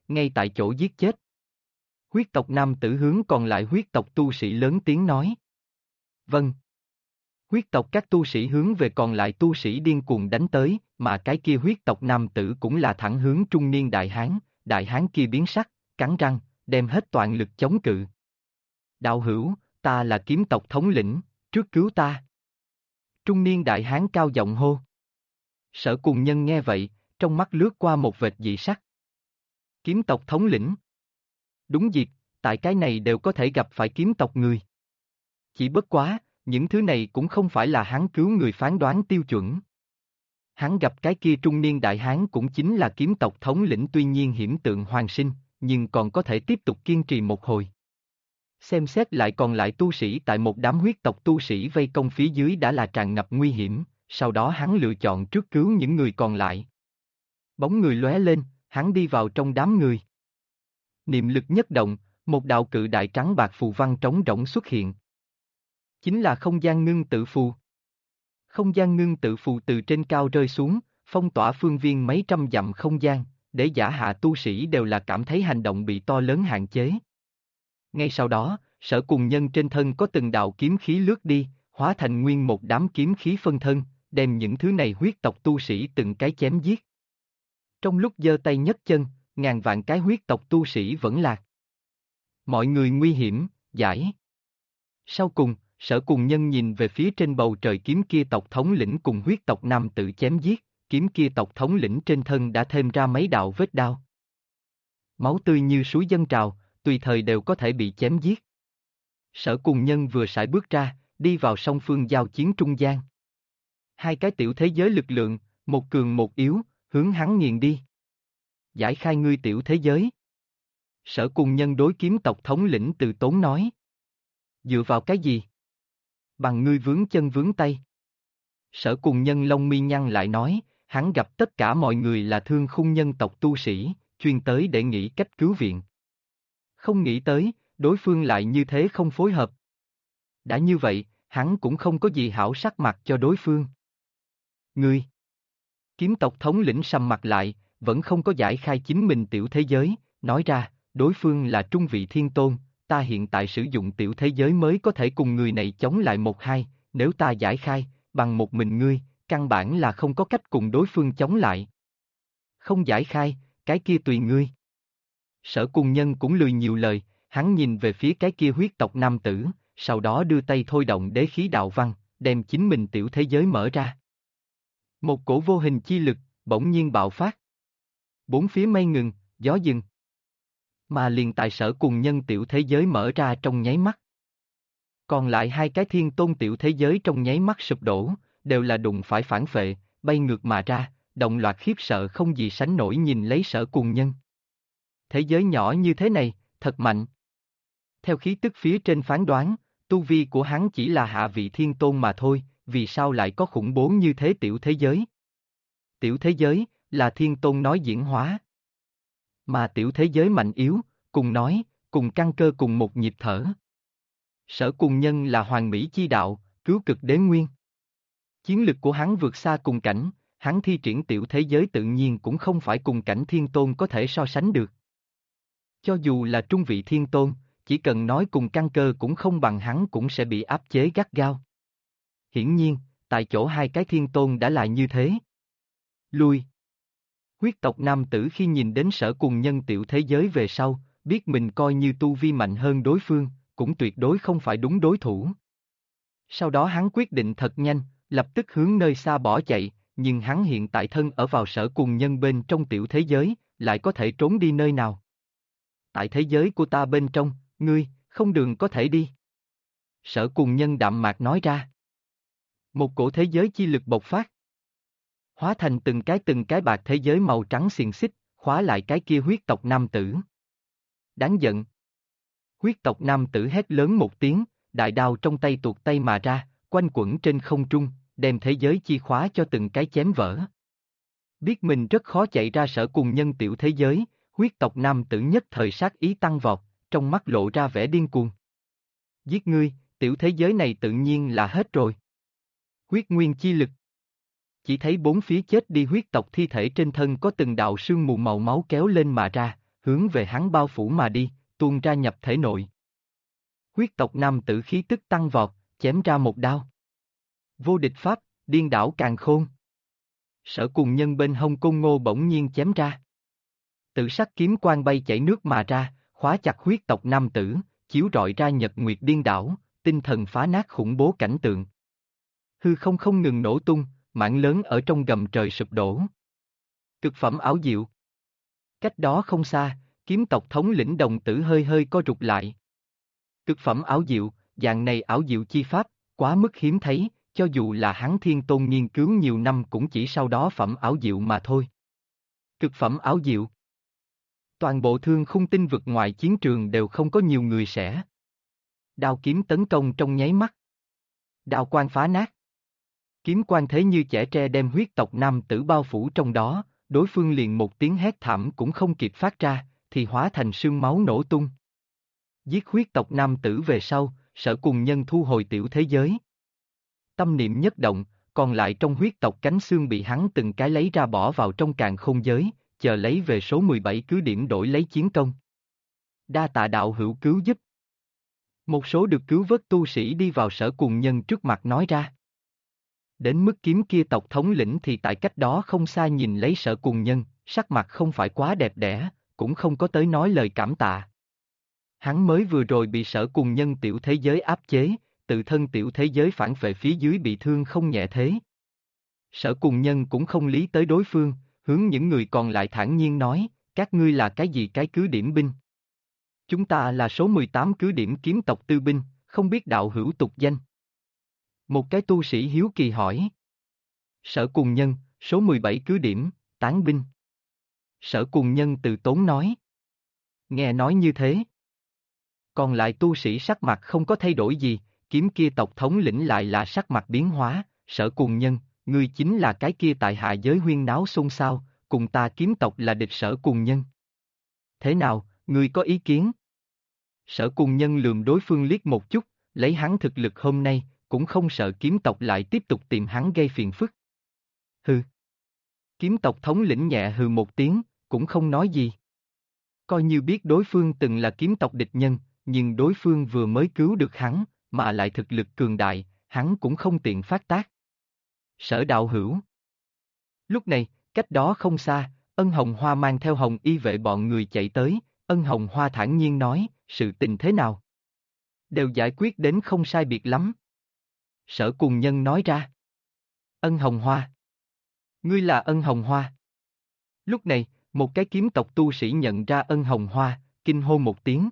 ngay tại chỗ giết chết. Huyết tộc nam tử hướng còn lại huyết tộc tu sĩ lớn tiếng nói. Vâng. Huyết tộc các tu sĩ hướng về còn lại tu sĩ điên cuồng đánh tới, mà cái kia huyết tộc nam tử cũng là thẳng hướng trung niên đại hán kia biến sắc, cắn răng, đem hết toàn lực chống cự. Đạo hữu, ta là kiếm tộc thống lĩnh, trước cứu ta. Trung niên đại hán cao giọng hô. Sở Cùng Nhân nghe vậy, trong mắt lướt qua một vệt dị sắc. Kiếm tộc thống lĩnh. Đúng dịp, tại cái này đều có thể gặp phải kiếm tộc người. Chỉ bất quá, những thứ này cũng không phải là hắn cứu người phán đoán tiêu chuẩn. Hắn gặp cái kia trung niên đại hán cũng chính là kiếm tộc thống lĩnh, tuy nhiên hiểm tượng hoàn sinh, nhưng còn có thể tiếp tục kiên trì một hồi. Xem xét lại còn lại tu sĩ tại một đám huyết tộc tu sĩ vây công phía dưới đã là tràn ngập nguy hiểm, sau đó hắn lựa chọn trước cứu những người còn lại. Bóng người lóe lên, hắn đi vào trong đám người. Niệm lực nhất động, một đạo cự đại trắng bạc phù văn trống rỗng xuất hiện. Chính là không gian ngưng tự phù. Không gian ngưng tự phù từ trên cao rơi xuống, phong tỏa phương viên mấy trăm dặm không gian, để giả hạ tu sĩ đều là cảm thấy hành động bị to lớn hạn chế. Ngay sau đó, Sở Cùng Nhân trên thân có từng đạo kiếm khí lướt đi, hóa thành nguyên một đám kiếm khí phân thân, đem những thứ này huyết tộc tu sĩ từng cái chém giết. Trong lúc giơ tay nhấc chân, ngàn vạn cái huyết tộc tu sĩ vẫn lạc. Mọi người nguy hiểm, giải. Sau cùng, Sở Cùng Nhân nhìn về phía trên bầu trời kiếm kia tộc thống lĩnh cùng huyết tộc nam tự chém giết, kiếm kia tộc thống lĩnh trên thân đã thêm ra mấy đạo vết đao. Máu tươi như suối dâng trào, tùy thời đều có thể bị chém giết. Sở Cùng Nhân vừa sải bước ra, đi vào song phương giao chiến trung gian. Hai cái tiểu thế giới lực lượng, một cường một yếu, hướng hắn nghiền đi. Giải khai ngươi tiểu thế giới. Sở Cùng Nhân đối kiếm tộc thống lĩnh từ tốn nói. Dựa vào cái gì? Bằng ngươi vướng chân vướng tay. Sở Cùng Nhân lông mi nhăn lại nói, hắn gặp tất cả mọi người là thương khung nhân tộc tu sĩ, chuyên tới để nghĩ cách cứu viện. Không nghĩ tới, đối phương lại như thế không phối hợp. Đã như vậy, hắn cũng không có gì hảo sắc mặt cho đối phương. Ngươi! Kiếm tộc thống lĩnh sầm mặt lại, vẫn không có giải khai chính mình tiểu thế giới, nói ra, đối phương là trung vị thiên tôn, ta hiện tại sử dụng tiểu thế giới mới có thể cùng người này chống lại một hai, nếu ta giải khai, bằng một mình ngươi, căn bản là không có cách cùng đối phương chống lại. Không giải khai, cái kia tùy ngươi. Sở Cùng Nhân cũng lười nhiều lời, hắn nhìn về phía cái kia huyết tộc nam tử, sau đó đưa tay thôi động đế khí đạo văn, đem chính mình tiểu thế giới mở ra. Một cổ vô hình chi lực, bỗng nhiên bạo phát. Bốn phía mây ngừng, gió dừng. Mà liền tại Sở Cùng Nhân tiểu thế giới mở ra trong nháy mắt. Còn lại hai cái thiên tôn tiểu thế giới trong nháy mắt sụp đổ, đều là đụng phải phản phệ, bay ngược mà ra, động loạt khiếp sợ không gì sánh nổi nhìn lấy Sở Cùng Nhân. Thế giới nhỏ như thế này, thật mạnh. Theo khí tức phía trên phán đoán, tu vi của hắn chỉ là hạ vị thiên tôn mà thôi, vì sao lại có khủng bố như thế tiểu thế giới? Tiểu thế giới, là thiên tôn nói diễn hóa. Mà tiểu thế giới mạnh yếu, cùng nói, cùng căn cơ cùng một nhịp thở. Sở Cùng Nhân là hoàn mỹ chi đạo, cứu cực đế nguyên. Chiến lực của hắn vượt xa cùng cảnh, hắn thi triển tiểu thế giới tự nhiên cũng không phải cùng cảnh thiên tôn có thể so sánh được. Cho dù là trung vị thiên tôn, chỉ cần nói cùng căn cơ cũng không bằng hắn cũng sẽ bị áp chế gắt gao. Hiển nhiên, tại chỗ hai cái thiên tôn đã là như thế. Lui. Huyết tộc nam tử khi nhìn đến Sở Cùng Nhân tiểu thế giới về sau, biết mình coi như tu vi mạnh hơn đối phương, cũng tuyệt đối không phải đúng đối thủ. Sau đó hắn quyết định thật nhanh, lập tức hướng nơi xa bỏ chạy, nhưng hắn hiện tại thân ở vào Sở Cùng Nhân bên trong tiểu thế giới, lại có thể trốn đi nơi nào? Tại thế giới của ta bên trong, ngươi, không đường có thể đi. Sở Cùng Nhân đạm mạc nói ra. Một cổ thế giới chi lực bộc phát. Hóa thành từng cái bạc thế giới màu trắng xiềng xích, khóa lại cái kia huyết tộc nam tử. Đáng giận. Huyết tộc nam tử hét lớn một tiếng, đại đao trong tay tuột tay mà ra, quanh quẩn trên không trung, đem thế giới chi khóa cho từng cái chém vỡ. Biết mình rất khó chạy ra Sở Cùng Nhân tiểu thế giới, huyết tộc nam tử nhất thời sát ý tăng vọt, trong mắt lộ ra vẻ điên cuồng. Giết ngươi, tiểu thế giới này tự nhiên là hết rồi. Huyết nguyên chi lực. Chỉ thấy bốn phía chết đi huyết tộc thi thể trên thân có từng đạo sương mù màu máu kéo lên mà ra, hướng về hắn bao phủ mà đi, tuôn ra nhập thể nội. Huyết tộc nam tử khí tức tăng vọt, chém ra một đao. Vô địch pháp, điên đảo càn khôn. Sở Cùng Nhân bên hông Côn Ngô bỗng nhiên chém ra. Tự sắc kiếm quang bay chảy nước mà ra, khóa chặt huyết tộc nam tử, chiếu rọi ra nhật nguyệt điên đảo, tinh thần phá nát khủng bố cảnh tượng. Hư không không ngừng nổ tung, mảng lớn ở trong gầm trời sụp đổ. Cực phẩm ảo diệu. Cách đó không xa, kiếm tộc thống lĩnh đồng tử hơi hơi co rụt lại. Cực phẩm ảo diệu, dạng này ảo diệu chi pháp, quá mức hiếm thấy, cho dù là hắn Thiên Tôn nghiên cứu nhiều năm cũng chỉ sau đó phẩm ảo diệu mà thôi. Cực phẩm ảo diệu. Toàn bộ thương khung tinh vực ngoài chiến trường đều không có nhiều người sẽ. Đao kiếm tấn công trong nháy mắt. Đao quang phá nát. Kiếm quang thế như chẻ tre đem huyết tộc nam tử bao phủ trong đó, đối phương liền một tiếng hét thảm cũng không kịp phát ra, thì hóa thành sương máu nổ tung. Giết huyết tộc nam tử về sau, Sở Cùng Nhân thu hồi tiểu thế giới. Tâm niệm nhất động, còn lại trong huyết tộc cánh xương bị hắn từng cái lấy ra bỏ vào trong càn khôn giới, chờ lấy về số 17 cứ điểm đổi lấy chiến công. Đa tạ đạo hữu cứu giúp. Một số được cứu vớt tu sĩ đi vào Sở Cùng Nhân trước mặt nói ra. Đến mức kiếm kia tộc thống lĩnh thì tại cách đó không xa nhìn lấy Sở Cùng Nhân, sắc mặt không phải quá đẹp đẽ, cũng không có tới nói lời cảm tạ. Hắn mới vừa rồi bị Sở Cùng Nhân tiểu thế giới áp chế, tự thân tiểu thế giới phản vệ phía dưới bị thương không nhẹ thế. Sở Cùng Nhân cũng không lý tới đối phương, hướng những người còn lại thản nhiên nói, các ngươi là cái gì cái cứ điểm binh? Chúng ta là số 18 cứ điểm kiếm tộc tư binh, không biết đạo hữu tục danh. Một cái tu sĩ hiếu kỳ hỏi. Sở Cùng Nhân, số 17 cứ điểm, tán binh. Sở Cùng Nhân từ tốn nói. Nghe nói như thế. Còn lại tu sĩ sắc mặt không có thay đổi gì, kiếm kia tộc thống lĩnh lại là sắc mặt biến hóa, Sở Cùng Nhân, ngươi chính là cái kia tại hạ giới huyên náo xôn xao, cùng ta kiếm tộc là địch Sở Cùng Nhân. Thế nào, ngươi có ý kiến? Sở Cùng Nhân lườm đối phương liếc một chút, lấy hắn thực lực hôm nay, cũng không sợ kiếm tộc lại tiếp tục tìm hắn gây phiền phức. Hừ. Kiếm tộc thống lĩnh nhẹ hừ một tiếng, cũng không nói gì. Coi như biết đối phương từng là kiếm tộc địch nhân, nhưng đối phương vừa mới cứu được hắn, mà lại thực lực cường đại, hắn cũng không tiện phát tác. Sở đạo hữu. Lúc này, cách đó không xa, Ân Hồng Hoa mang theo Hồng Y vệ bọn người chạy tới, Ân Hồng Hoa thản nhiên nói, sự tình thế nào? Đều giải quyết đến không sai biệt lắm. Sở Cùng Nhân nói ra. Ân Hồng Hoa. Ngươi là Ân Hồng Hoa. Lúc này, một cái kiếm tộc tu sĩ nhận ra Ân Hồng Hoa, kinh hô một tiếng.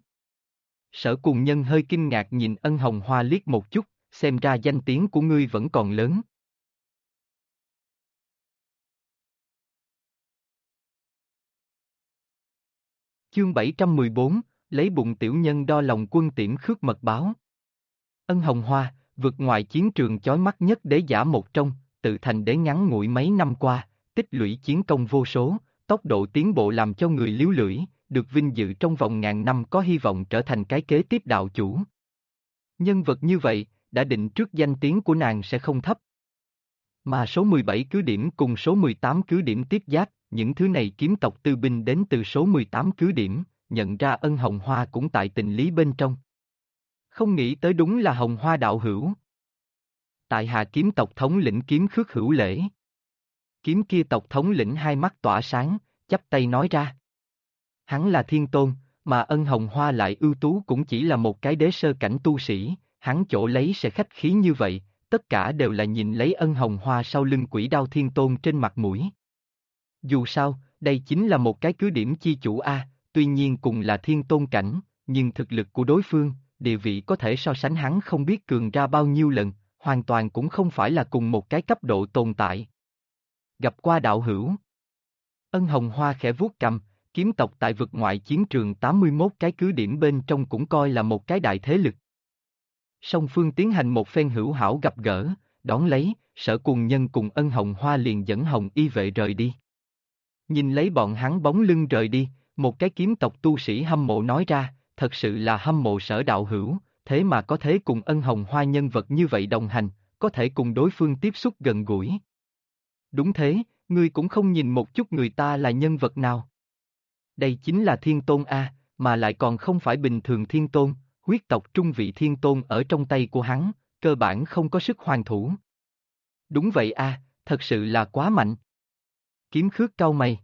Sở Cùng Nhân hơi kinh ngạc nhìn Ân Hồng Hoa liếc một chút, xem ra danh tiếng của ngươi vẫn còn lớn. Chương 714, lấy bụng tiểu nhân đo lòng quân tiễn khước mật báo. Ân Hồng Hoa, vượt ngoài chiến trường chói mắt nhất đế giả một trong, tự thành đế ngắn ngủi mấy năm qua, tích lũy chiến công vô số, tốc độ tiến bộ làm cho người líu lưỡi, được vinh dự trong vòng ngàn năm có hy vọng trở thành cái kế tiếp đạo chủ. Nhân vật như vậy, đã định trước danh tiếng của nàng sẽ không thấp. Mà số 17 cứ điểm cùng số 18 cứ điểm tiếp giáp, những thứ này kiếm tộc tư binh đến từ số 18 cứ điểm, nhận ra Ân Hồng Hoa cũng tại tình lý bên trong. Không nghĩ tới đúng là Hồng Hoa đạo hữu. Tại hạ kiếm tộc thống lĩnh Kiếm Khước Hữu Lễ. Kiếm kia tộc thống lĩnh hai mắt tỏa sáng, chắp tay nói ra. Hắn là thiên tôn, mà Ân Hồng Hoa lại ưu tú cũng chỉ là một cái đế sơ cảnh tu sĩ, hắn chỗ lấy sẽ khách khí như vậy, tất cả đều là nhìn lấy Ân Hồng Hoa sau lưng quỷ đao thiên tôn trên mặt mũi. Dù sao, đây chính là một cái cứ điểm chi chủ A, tuy nhiên cùng là thiên tôn cảnh, nhưng thực lực của đối phương, địa vị có thể so sánh hắn không biết cường ra bao nhiêu lần, hoàn toàn cũng không phải là cùng một cái cấp độ tồn tại. Gặp qua đạo hữu. Ân Hồng Hoa khẽ vuốt cầm, kiếm tộc tại vực ngoại chiến trường 81 cái cứ điểm bên trong cũng coi là một cái đại thế lực. Song phương tiến hành một phen hữu hảo gặp gỡ, đón lấy, Sở Cùng Nhân cùng Ân Hồng Hoa liền dẫn Hồng Y vệ rời đi. Nhìn lấy bọn hắn bóng lưng rời đi, một cái kiếm tộc tu sĩ hâm mộ nói ra, thật sự là hâm mộ Sở đạo hữu, thế mà có thể cùng Ân Hồng Hoa nhân vật như vậy đồng hành, có thể cùng đối phương tiếp xúc gần gũi. Đúng thế, ngươi cũng không nhìn một chút người ta là nhân vật nào. Đây chính là thiên tôn A, mà lại còn không phải bình thường thiên tôn, huyết tộc trung vị thiên tôn ở trong tay của hắn, cơ bản không có sức hoàn thủ. Đúng vậy A, thật sự là quá mạnh. Kiếm Khước cau mày.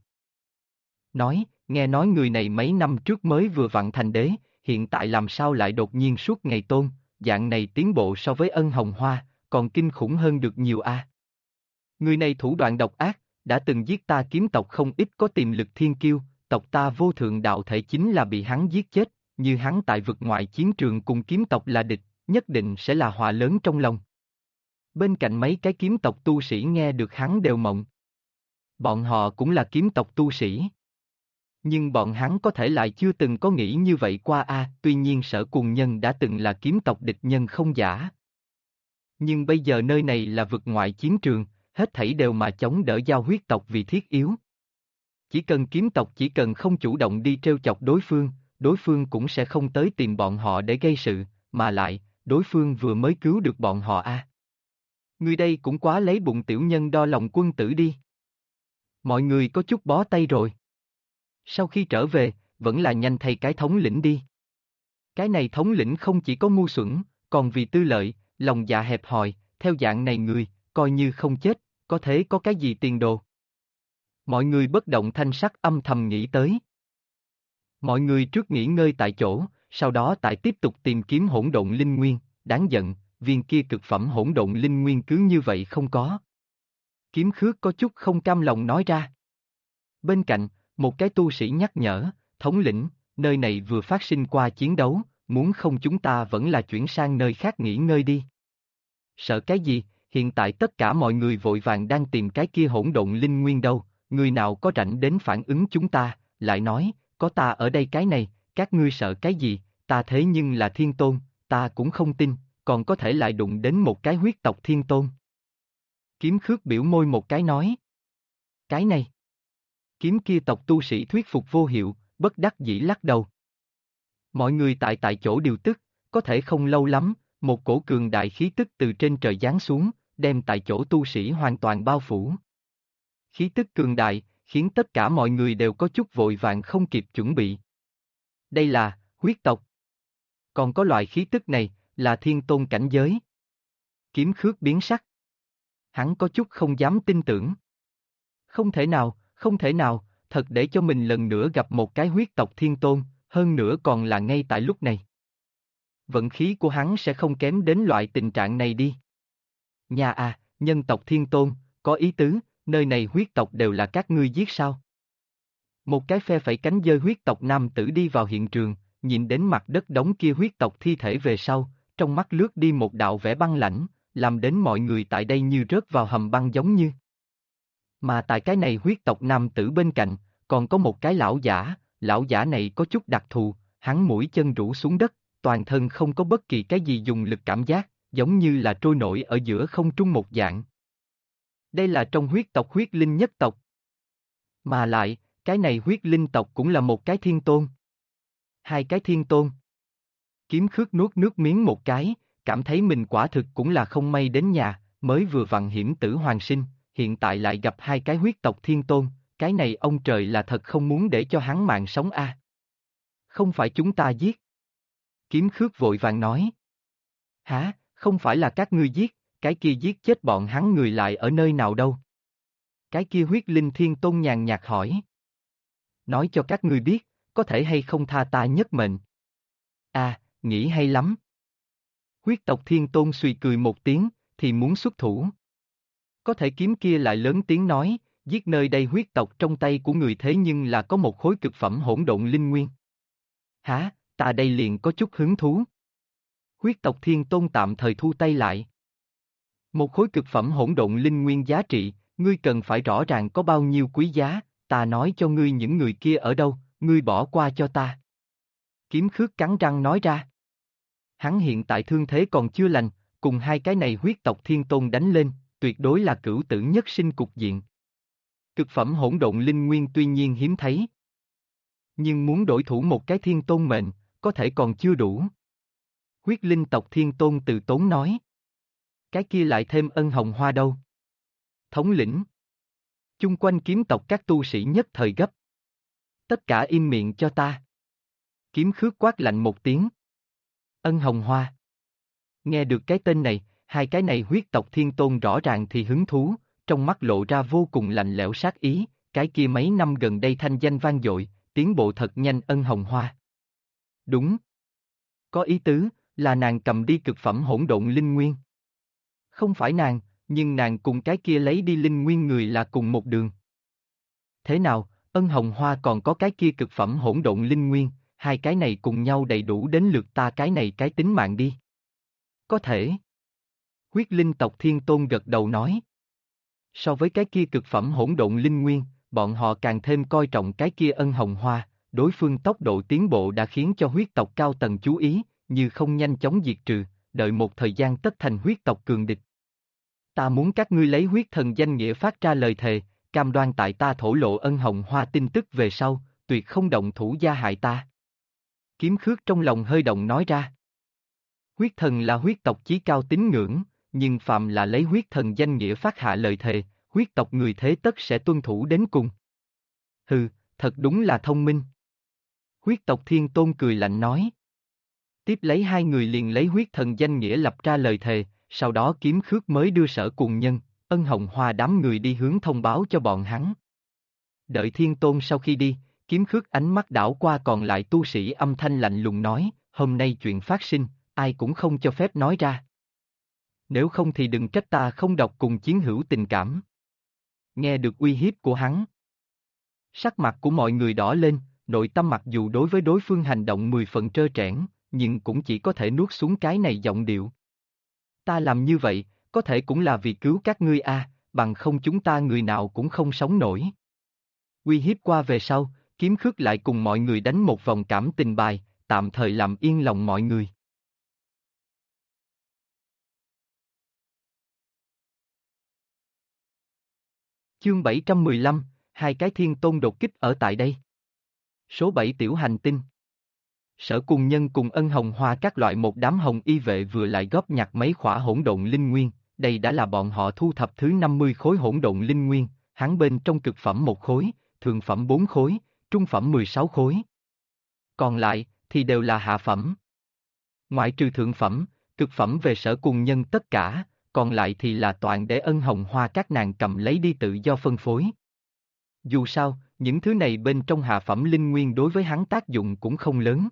Nói, nghe nói người này mấy năm trước mới vừa vặn thành đế, hiện tại làm sao lại đột nhiên suốt ngày tôn, dạng này tiến bộ so với Ân Hồng Hoa, còn kinh khủng hơn được nhiều A. Người này thủ đoạn độc ác, đã từng giết ta kiếm tộc không ít có tiềm lực thiên kiêu, tộc ta vô thượng đạo thể chính là bị hắn giết chết, như hắn tại vực ngoại chiến trường cùng kiếm tộc là địch, nhất định sẽ là họa lớn trong lòng. Bên cạnh mấy cái kiếm tộc tu sĩ nghe được hắn đều mộng. Bọn họ cũng là kiếm tộc tu sĩ. Nhưng bọn hắn có thể lại chưa từng có nghĩ như vậy qua tuy nhiên Sở Cuồng Nhân đã từng là kiếm tộc địch nhân không giả. Nhưng bây giờ nơi này là vực ngoại chiến trường, hết thảy đều mà chống đỡ giao huyết tộc vì thiết yếu. Chỉ cần kiếm tộc chỉ cần không chủ động đi trêu chọc đối phương cũng sẽ không tới tìm bọn họ để gây sự, mà lại, đối phương vừa mới cứu được bọn họ Người đây cũng quá lấy bụng tiểu nhân đo lòng quân tử đi. Mọi người có chút bó tay rồi. Sau khi trở về, vẫn là nhanh thay cái thống lĩnh đi. Cái này thống lĩnh không chỉ có ngu xuẩn, còn vì tư lợi, lòng dạ hẹp hòi, theo dạng này người, coi như không chết, có thế có cái gì tiền đồ. Mọi người bất động thanh sắc âm thầm nghĩ tới. Mọi người trước nghỉ ngơi tại chỗ, sau đó tại tiếp tục tìm kiếm hỗn độn linh nguyên, đáng giận, viên kia cực phẩm hỗn độn linh nguyên cứ như vậy không có. Kiếm Khước có chút không cam lòng nói ra. Bên cạnh, một cái tu sĩ nhắc nhở, thống lĩnh, nơi này vừa phát sinh qua chiến đấu, muốn không chúng ta vẫn là chuyển sang nơi khác nghỉ ngơi đi. Sợ cái gì, hiện tại tất cả mọi người vội vàng đang tìm cái kia hỗn độn linh nguyên đâu, người nào có rảnh đến phản ứng chúng ta, lại nói, có ta ở đây cái này, các ngươi sợ cái gì, ta thế nhưng là thiên tôn, ta cũng không tin, còn có thể lại đụng đến một cái huyết tộc thiên tôn. Kiếm Khước biểu môi một cái nói. Cái này. Kiếm kia tộc tu sĩ thuyết phục vô hiệu, bất đắc dĩ lắc đầu. Mọi người tại chỗ điều tức, có thể không lâu lắm, một cổ cường đại khí tức từ trên trời giáng xuống, đem tại chỗ tu sĩ hoàn toàn bao phủ. Khí tức cường đại, khiến tất cả mọi người đều có chút vội vàng không kịp chuẩn bị. Đây là, huyết tộc. Còn có loại khí tức này, là thiên tôn cảnh giới. Kiếm Khước biến sắc. Hắn có chút không dám tin tưởng. Không thể nào, thật để cho mình lần nữa gặp một cái huyết tộc thiên tôn, hơn nữa còn là ngay tại lúc này. Vận khí của hắn sẽ không kém đến loại tình trạng này đi. Nhà nhân tộc thiên tôn, có ý tứ, nơi này huyết tộc đều là các ngươi giết sao? Một cái phe phẩy cánh dơi huyết tộc nam tử đi vào hiện trường, nhìn đến mặt đất đống kia huyết tộc thi thể về sau, trong mắt lướt đi một đạo vẻ băng lãnh, làm đến mọi người tại đây như rớt vào hầm băng giống như. Mà tại cái này huyết tộc nam tử bên cạnh, còn có một cái lão giả này có chút đặc thù, hắn mũi chân rũ xuống đất, toàn thân không có bất kỳ cái gì dùng lực cảm giác, giống như là trôi nổi ở giữa không trung một dạng. Đây là trong huyết tộc huyết linh nhất tộc. Mà lại, cái này huyết linh tộc cũng là một cái thiên tôn. Hai cái thiên tôn. Kiếm Khước nuốt nước miếng một cái, cảm thấy mình quả thực cũng là không may đến nhà, mới vừa vặn hiểm tử hoàn sinh, hiện tại lại gặp hai cái huyết tộc thiên tôn, cái này ông trời là thật không muốn để cho hắn mạng sống Không phải chúng ta giết. Kiếm Khước vội vàng nói. Hả, không phải là các ngươi giết, cái kia giết chết bọn hắn người lại ở nơi nào đâu? Cái kia huyết linh thiên tôn nhàn nhạt hỏi. Nói cho các ngươi biết, có thể hay không tha ta nhất mệnh. Nghĩ hay lắm. Huyết tộc thiên tôn suy cười một tiếng, thì muốn xuất thủ. Có thể kiếm kia lại lớn tiếng nói, giết nơi đây huyết tộc trong tay của người thế nhưng là có một khối cực phẩm hỗn độn linh nguyên. Hả, ta đây liền có chút hứng thú. Huyết tộc thiên tôn tạm thời thu tay lại. Một khối cực phẩm hỗn độn linh nguyên giá trị, ngươi cần phải rõ ràng có bao nhiêu quý giá, ta nói cho ngươi những người kia ở đâu, ngươi bỏ qua cho ta. Kiếm Khước cắn răng nói ra. Hắn hiện tại thương thế còn chưa lành, cùng hai cái này huyết tộc thiên tôn đánh lên, tuyệt đối là cửu tử nhất sinh cục diện. Cực phẩm hỗn độn linh nguyên tuy nhiên hiếm thấy. Nhưng muốn đổi thủ một cái thiên tôn mệnh, có thể còn chưa đủ. Huyết linh tộc thiên tôn từ tốn nói. Cái kia lại thêm Ân Hồng Hoa đâu? Thống lĩnh. Chung quanh kiếm tộc các tu sĩ nhất thời gấp. Tất cả im miệng cho ta. Kiếm khước quát lạnh một tiếng. Ân Hồng Hoa. Nghe được cái tên này, hai cái này huyết tộc thiên tôn rõ ràng thì hứng thú, trong mắt lộ ra vô cùng lạnh lẽo sát ý, cái kia mấy năm gần đây thanh danh vang dội, tiến bộ thật nhanh Ân Hồng Hoa. Đúng. Có ý tứ, là nàng cầm đi cực phẩm hỗn độn linh nguyên. Không phải nàng, nhưng nàng cùng cái kia lấy đi linh nguyên người là cùng một đường. Thế nào, Ân Hồng Hoa còn có cái kia cực phẩm hỗn độn linh nguyên, hai cái này cùng nhau đầy đủ đến lượt ta cái này cái tính mạng đi. Có thể. Huyết linh tộc thiên tôn gật đầu nói. So với cái kia cực phẩm hỗn độn linh nguyên, bọn họ càng thêm coi trọng cái kia Ân Hồng Hoa, đối phương tốc độ tiến bộ đã khiến cho huyết tộc cao tầng chú ý, như không nhanh chóng diệt trừ, đợi một thời gian tất thành huyết tộc cường địch. Ta muốn các ngươi lấy huyết thần danh nghĩa phát ra lời thề, cam đoan tại ta thổ lộ Ân Hồng Hoa tin tức về sau, tuyệt không động thủ gia hại ta. Kiếm khước trong lòng hơi động nói ra. Huyết thần là huyết tộc chí cao tín ngưỡng, nhưng phạm là lấy huyết thần danh nghĩa phát hạ lời thề, huyết tộc người thế tất sẽ tuân thủ đến cùng. Hừ, thật đúng là thông minh. Huyết tộc thiên tôn cười lạnh nói. Tiếp lấy hai người liền lấy huyết thần danh nghĩa lập ra lời thề, sau đó kiếm khước mới đưa Sở Cùng Nhân, Ân Hồng Hoa đám người đi hướng thông báo cho bọn hắn. Đợi thiên tôn sau khi đi, kiếm khước ánh mắt đảo qua còn lại tu sĩ âm thanh lạnh lùng nói, hôm nay chuyện phát sinh, ai cũng không cho phép nói ra. Nếu không thì đừng trách ta không đọc cùng chiến hữu tình cảm. Nghe được uy hiếp của hắn. Sắc mặt của mọi người đỏ lên, nội tâm mặc dù đối với đối phương hành động 10 phần trơ trẽn, nhưng cũng chỉ có thể nuốt xuống cái này giọng điệu. Ta làm như vậy, có thể cũng là vì cứu các ngươi a, bằng không chúng ta người nào cũng không sống nổi. Uy hiếp qua về sau, kiếm khước lại cùng mọi người đánh một vòng cảm tình bài, tạm thời làm yên lòng mọi người. Chương 715, hai cái thiên tôn đột kích ở tại đây. Số 7 tiểu hành tinh. Sở Cùng Nhân cùng Ân Hồng Hoa các loại một đám hồng y vệ vừa lại góp nhặt mấy khỏa hỗn độn linh nguyên, đây đã là bọn họ thu thập thứ 50 khối hỗn độn linh nguyên, hắn bên trong cực phẩm 1 khối, thượng phẩm 4 khối, trung phẩm 16 khối. Còn lại, thì đều là hạ phẩm. Ngoại trừ thượng phẩm, cực phẩm về Sở Cùng Nhân tất cả, còn lại thì là toàn để Ân Hồng Hoa các nàng cầm lấy đi tự do phân phối. Dù sao, những thứ này bên trong hạ phẩm linh nguyên đối với hắn tác dụng cũng không lớn.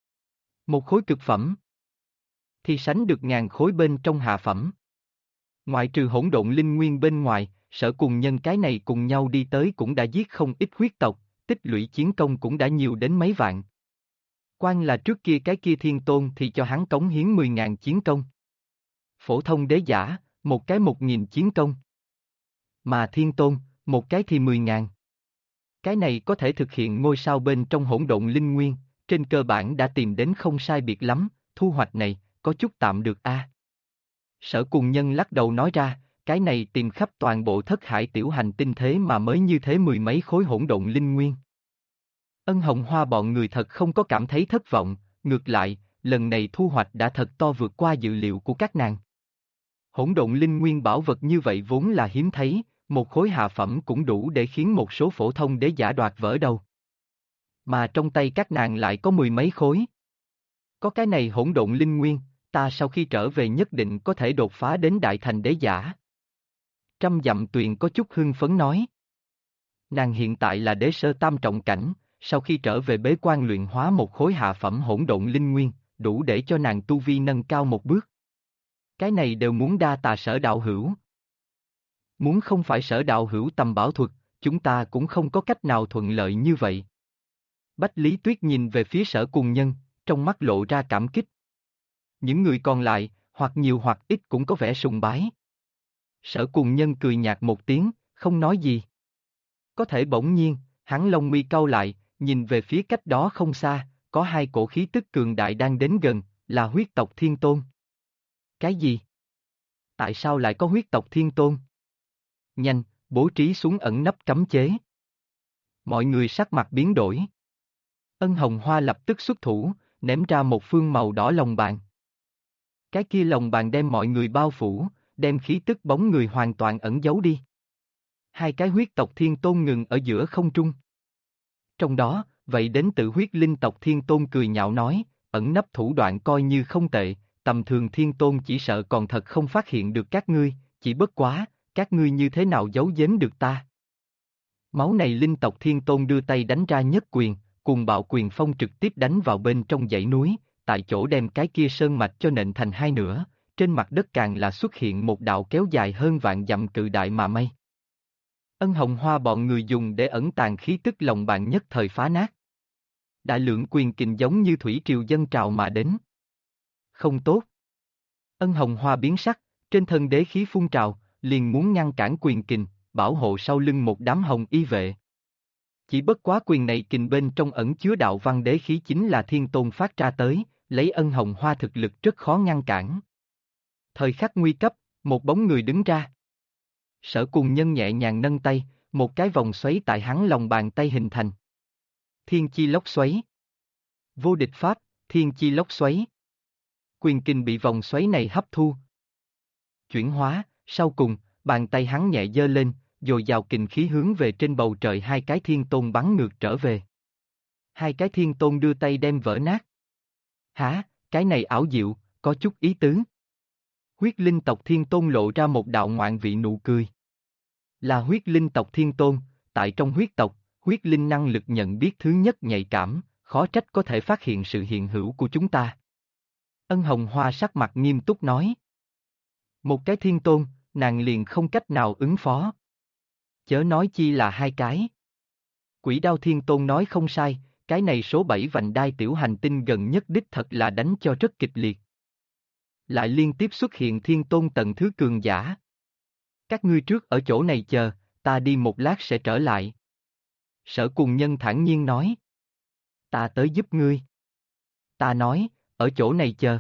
Một khối cực phẩm thì sánh được 1000 khối bên trong hạ phẩm. Ngoại trừ hỗn độn linh nguyên bên ngoài, Sở Cùng Nhân cái này cùng nhau đi tới cũng đã giết không ít huyết tộc, tích lũy chiến công cũng đã nhiều đến mấy vạn. Quan là trước kia cái kia thiên tôn thì cho hắn cống hiến 10.000 chiến công. Phổ thông đế giả, một cái 1.000 chiến công. Mà thiên tôn, một cái thì 10.000. Cái này có thể thực hiện ngôi sao bên trong hỗn độn linh nguyên, trên cơ bản đã tìm đến không sai biệt lắm, thu hoạch này, có chút tạm được a. Sở Cùng Nhân lắc đầu nói ra, cái này tìm khắp toàn bộ thất hải tiểu hành tinh thế mà mới như thế 10 mấy khối hỗn độn linh nguyên. Ân Hồng Hoa bọn người thật không có cảm thấy thất vọng, ngược lại, lần này thu hoạch đã thật to vượt qua dự liệu của các nàng. Hỗn độn linh nguyên bảo vật như vậy vốn là hiếm thấy, một khối hạ phẩm cũng đủ để khiến một số phổ thông đế giả đoạt vỡ đầu. Mà trong tay các nàng lại có 10 mấy khối. Có cái này hỗn độn linh nguyên, ta sau khi trở về nhất định có thể đột phá đến đại thành đế giả. Trăm Dặm Tuyền có chút hưng phấn nói. Nàng hiện tại là đế sơ tam trọng cảnh, sau khi trở về bế quan luyện hóa một khối hạ phẩm hỗn độn linh nguyên, đủ để cho nàng tu vi nâng cao một bước. Cái này đều muốn đa tạ Sở đạo hữu. Muốn không phải Sở đạo hữu tầm bảo thuật, chúng ta cũng không có cách nào thuận lợi như vậy. Bách Lý Tuyết nhìn về phía Sở Cùng Nhân, trong mắt lộ ra cảm kích. Những người còn lại, hoặc nhiều hoặc ít cũng có vẻ sùng bái. Sở Cùng Nhân cười nhạt một tiếng, không nói gì. Có thể bỗng nhiên, hắn lông mi cau lại, nhìn về phía cách đó không xa, có hai cổ khí tức cường đại đang đến gần, là huyết tộc Thiên Tôn. Cái gì? Tại sao lại có huyết tộc Thiên Tôn? Nhanh, bố trí xuống ẩn nấp cấm chế. Mọi người sắc mặt biến đổi. Ân Hồng Hoa lập tức xuất thủ, ném ra một phương màu đỏ lồng bàn. Cái kia lồng bàn đem mọi người bao phủ, đem khí tức bóng người hoàn toàn ẩn giấu đi. Hai cái huyết tộc Thiên Tôn ngừng ở giữa không trung. Trong đó, Vậy đến tự huyết linh tộc Thiên Tôn cười nhạo nói, ẩn nấp thủ đoạn coi như không tệ, tầm thường Thiên Tôn chỉ sợ còn thật không phát hiện được các ngươi, chỉ bất quá, các ngươi như thế nào giấu giếm được ta. Máu này linh tộc Thiên Tôn đưa tay đánh ra nhất quyền, cùng bạo quyền phong trực tiếp đánh vào bên trong dãy núi, tại chỗ đem cái kia sơn mạch cho nện thành hai nửa, trên mặt đất càng là xuất hiện một đạo kéo dài hơn vạn dặm cự đại mà mây. Ân hồng hoa bọn người dùng để ẩn tàng khí tức lòng bạn nhất thời phá nát. Đại lượng quyền kình giống như thủy triều dân trào mà đến. Không tốt. Ân hồng hoa biến sắc, trên thân đế khí phun trào, liền muốn ngăn cản quyền kình, bảo hộ sau lưng một đám hồng y vệ. Chỉ bất quá quyền này kình bên trong ẩn chứa đạo văn đế khí chính là Thiên Tôn phát ra tới, lấy ân hồng hoa thực lực rất khó ngăn cản. Thời khắc nguy cấp, một bóng người đứng ra. Sở Cùng Nhân nhẹ nhàng nâng tay, một cái vòng xoáy tại hắn lòng bàn tay hình thành. Thiên chi lốc xoáy. Vô địch pháp, thiên chi lốc xoáy. Quyền kình bị vòng xoáy này hấp thu. Chuyển hóa, sau cùng, bàn tay hắn nhẹ giơ lên, dồi dào kình khí hướng về trên bầu trời hai cái Thiên Tôn bắn ngược trở về. Hai cái Thiên Tôn đưa tay đem vỡ nát. Hả, cái này ảo diệu, có chút ý tứ. Huyết linh tộc Thiên Tôn lộ ra một đạo ngoạn vị nụ cười. Là huyết linh tộc Thiên Tôn, tại trong huyết tộc, huyết linh năng lực nhận biết thứ nhất nhạy cảm, khó trách có thể phát hiện sự hiện hữu của chúng ta. Ân hồng hoa sắc mặt nghiêm túc nói. Một cái Thiên Tôn, nàng liền không cách nào ứng phó. Chớ nói chi là hai cái. Quỷ đao Thiên Tôn nói không sai, cái này số 7 vành đai tiểu hành tinh gần nhất đích thật là đánh cho rất kịch liệt. Lại liên tiếp xuất hiện Thiên Tôn tầng thứ cường giả. Các ngươi trước ở chỗ này chờ, ta đi một lát sẽ trở lại. Sở Cùng Nhân thản nhiên nói. Ta tới giúp ngươi. Ta nói, ở chỗ này chờ.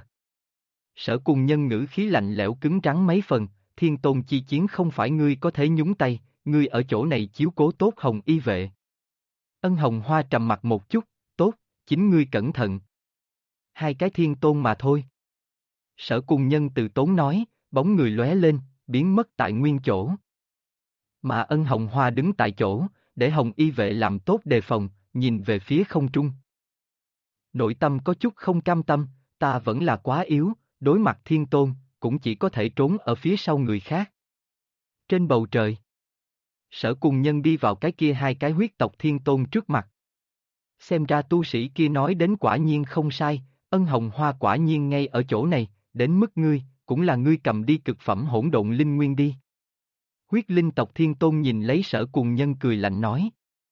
Sở Cùng Nhân ngữ khí lạnh lẽo cứng rắn mấy phần, Thiên Tôn chi chiến không phải ngươi có thể nhúng tay, ngươi ở chỗ này chiếu cố tốt hồng y vệ. Ân hồng hoa trầm mặt một chút, tốt, chính ngươi cẩn thận. Hai cái Thiên Tôn mà thôi. Sở Cùng Nhân từ tốn nói, bóng người lóe lên, biến mất tại nguyên chỗ. Mà Ân hồng hoa đứng tại chỗ, để hồng y vệ làm tốt đề phòng, nhìn về phía không trung. Nội tâm có chút không cam tâm, ta vẫn là quá yếu, đối mặt Thiên Tôn, cũng chỉ có thể trốn ở phía sau người khác. Trên bầu trời, Sở Cùng Nhân đi vào cái kia hai cái huyết tộc Thiên Tôn trước mặt. Xem ra tu sĩ kia nói đến quả nhiên không sai, Ân hồng hoa quả nhiên ngay ở chỗ này, đến mức ngươi, cũng là ngươi cầm đi cực phẩm hỗn độn linh nguyên đi. Huyết linh tộc Thiên Tôn nhìn lấy Sở Cùng Nhân cười lạnh nói.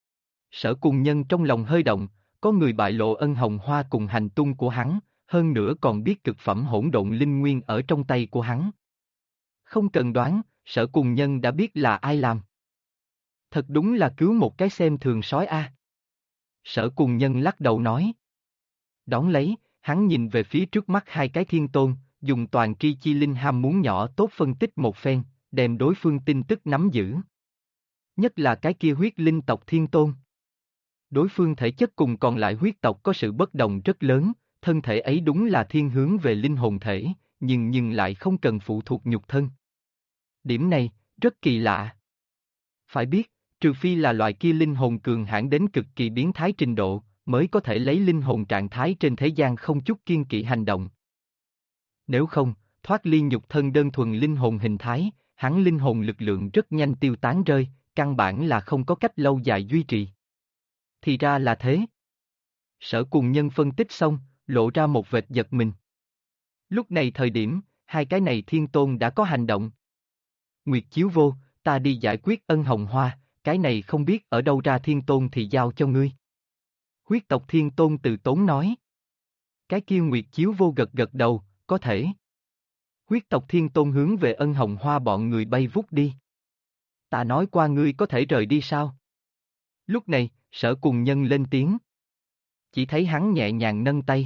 Sở Cùng Nhân trong lòng hơi động, có người bại lộ Ân hồng hoa cùng hành tung của hắn, hơn nữa còn biết cực phẩm hỗn độn linh nguyên ở trong tay của hắn. Không cần đoán, Sở Cùng Nhân đã biết là ai làm. Thật đúng là cứu một cái xem thường sói a. Sở Cùng Nhân lắc đầu nói. Đón lấy, hắn nhìn về phía trước mắt hai cái Thiên Tôn, dùng toàn tri chi linh ham muốn nhỏ tốt phân tích một phen, đem đối phương tin tức nắm giữ. Nhất là cái kia huyết linh tộc Thiên Tôn. Đối phương thể chất cùng còn lại huyết tộc có sự bất đồng rất lớn, thân thể ấy đúng là thiên hướng về linh hồn thể, nhưng lại không cần phụ thuộc nhục thân. Điểm này, rất kỳ lạ. Phải biết, trừ phi là loại kia linh hồn cường hãn đến cực kỳ biến thái trình độ, mới có thể lấy linh hồn trạng thái trên thế gian không chút kiêng kỵ hành động. Nếu không, thoát ly nhục thân đơn thuần linh hồn hình thái, hắn linh hồn lực lượng rất nhanh tiêu tán rơi, căn bản là không có cách lâu dài duy trì. Thì ra là thế. Sở Cùng Nhân phân tích xong, lộ ra một vệt giật mình. Lúc này thời điểm, hai cái này Thiên Tôn đã có hành động. Nguyệt Chiếu Vô, ta đi giải quyết Ân hồng hoa, cái này không biết ở đâu ra Thiên Tôn thì giao cho ngươi. Huyết tộc Thiên Tôn từ tốn nói. Cái kia Nguyệt Chiếu Vô gật gật đầu, có thể. Huyết tộc Thiên Tôn hướng về Ân hồng hoa bọn người bay vút đi. Ta nói qua ngươi có thể rời đi sao? Lúc này, Sở Cùng Nhân lên tiếng. Chỉ thấy hắn nhẹ nhàng nâng tay.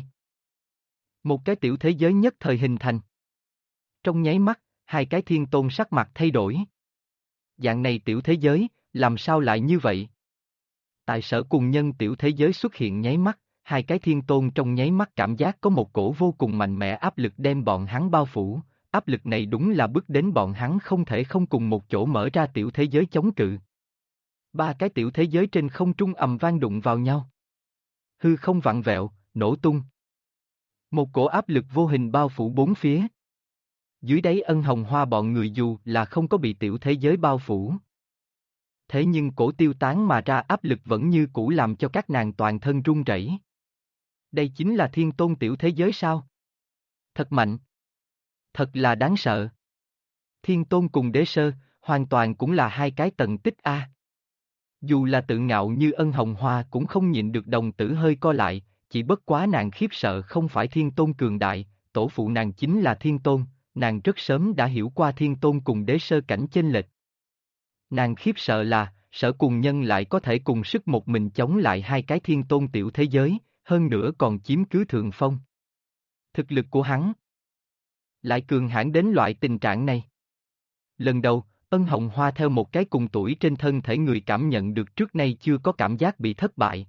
Một cái tiểu thế giới nhất thời hình thành. Trong nháy mắt, hai cái Thiên Tôn sắc mặt thay đổi. Dạng này tiểu thế giới, làm sao lại như vậy? Tại Sở Cùng Nhân tiểu thế giới xuất hiện nháy mắt, hai cái Thiên Tôn trong nháy mắt cảm giác có một cổ vô cùng mạnh mẽ áp lực đem bọn hắn bao phủ, áp lực này đúng là bức đến bọn hắn không thể không cùng một chỗ mở ra tiểu thế giới chống cự. Ba cái tiểu thế giới trên không trung ầm vang đụng vào nhau. hư không vặn vẹo, nổ tung. Một cổ áp lực vô hình bao phủ bốn phía. Dưới đáy Ân Hồng Hoa bọn người dù là không có bị tiểu thế giới bao phủ. Thế nhưng cổ tiêu tán mà ra áp lực vẫn như cũ làm cho các nàng toàn thân run rẩy. Đây chính là thiên tôn tiểu thế giới sao? Thật mạnh. Thật là đáng sợ. Thiên tôn cùng đế sơ, hoàn toàn cũng là hai cái tầng tích A. Dù là tự ngạo như Ân Hồng Hoa cũng không nhịn được đồng tử hơi co lại, chỉ bất quá nàng khiếp sợ không phải thiên tôn cường đại, tổ phụ nàng chính là thiên tôn, nàng rất sớm đã hiểu qua thiên tôn cùng đế sơ cảnh chênh lệch. Nàng khiếp sợ là, Sở Cùng Nhân lại có thể cùng sức một mình chống lại hai cái thiên tôn tiểu thế giới, hơn nữa còn chiếm cứ thượng phong. Thực lực của hắn lại cường hãn đến loại tình trạng này. Lần đầu, Ân Hồng Hoa theo một cái cùng tuổi trên thân thể người cảm nhận được trước nay chưa có cảm giác bị thất bại.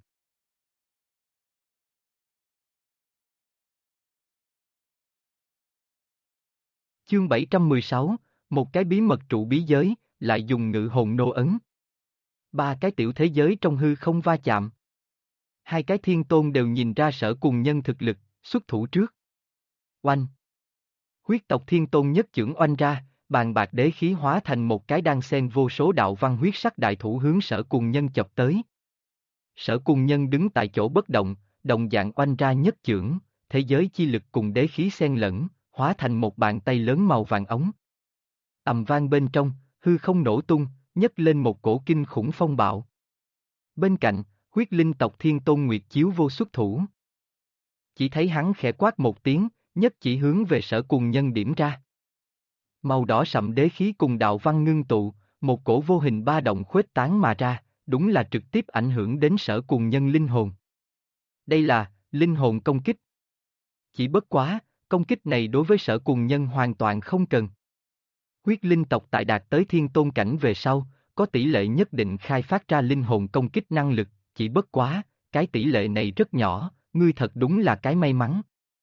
Chương 716, một cái bí mật trụ bí giới, lại dùng ngự hồn nô ấn. Ba cái tiểu thế giới trong hư không va chạm. Hai cái thiên tôn đều nhìn ra Sở Cùng Nhân thực lực, xuất thủ trước. Oanh! Huyết tộc thiên tôn nhất chưởng oanh ra, bàn bạc đế khí hóa thành một cái đan xen vô số đạo văn huyết sắc đại thủ hướng Sở Cùng Nhân chọc tới. Sở Cùng Nhân đứng tại chỗ bất động, đồng dạng oanh ra nhất chưởng, thế giới chi lực cùng đế khí xen lẫn, hóa thành một bàn tay lớn màu vàng ống. Ầm vang bên trong, hư không nổ tung, nhấc lên một cổ kinh khủng phong bạo. Bên cạnh, huyết linh tộc thiên tôn Nguyệt Chiếu Vô xuất thủ. Chỉ thấy hắn khẽ quát một tiếng, nhất chỉ hướng về Sở Cùng Nhân điểm ra. Màu đỏ sậm đế khí cùng đạo văn ngưng tụ, một cổ vô hình ba động khuếch tán mà ra, đúng là trực tiếp ảnh hưởng đến Sở Cùng Nhân linh hồn. Đây là linh hồn công kích. Chỉ bất quá, công kích này đối với Sở Cùng Nhân hoàn toàn không cần. Huyết linh tộc tại đạt tới thiên tôn cảnh về sau, có tỷ lệ nhất định khai phát ra linh hồn công kích năng lực, chỉ bất quá, cái tỷ lệ này rất nhỏ, ngươi thật đúng là cái may mắn.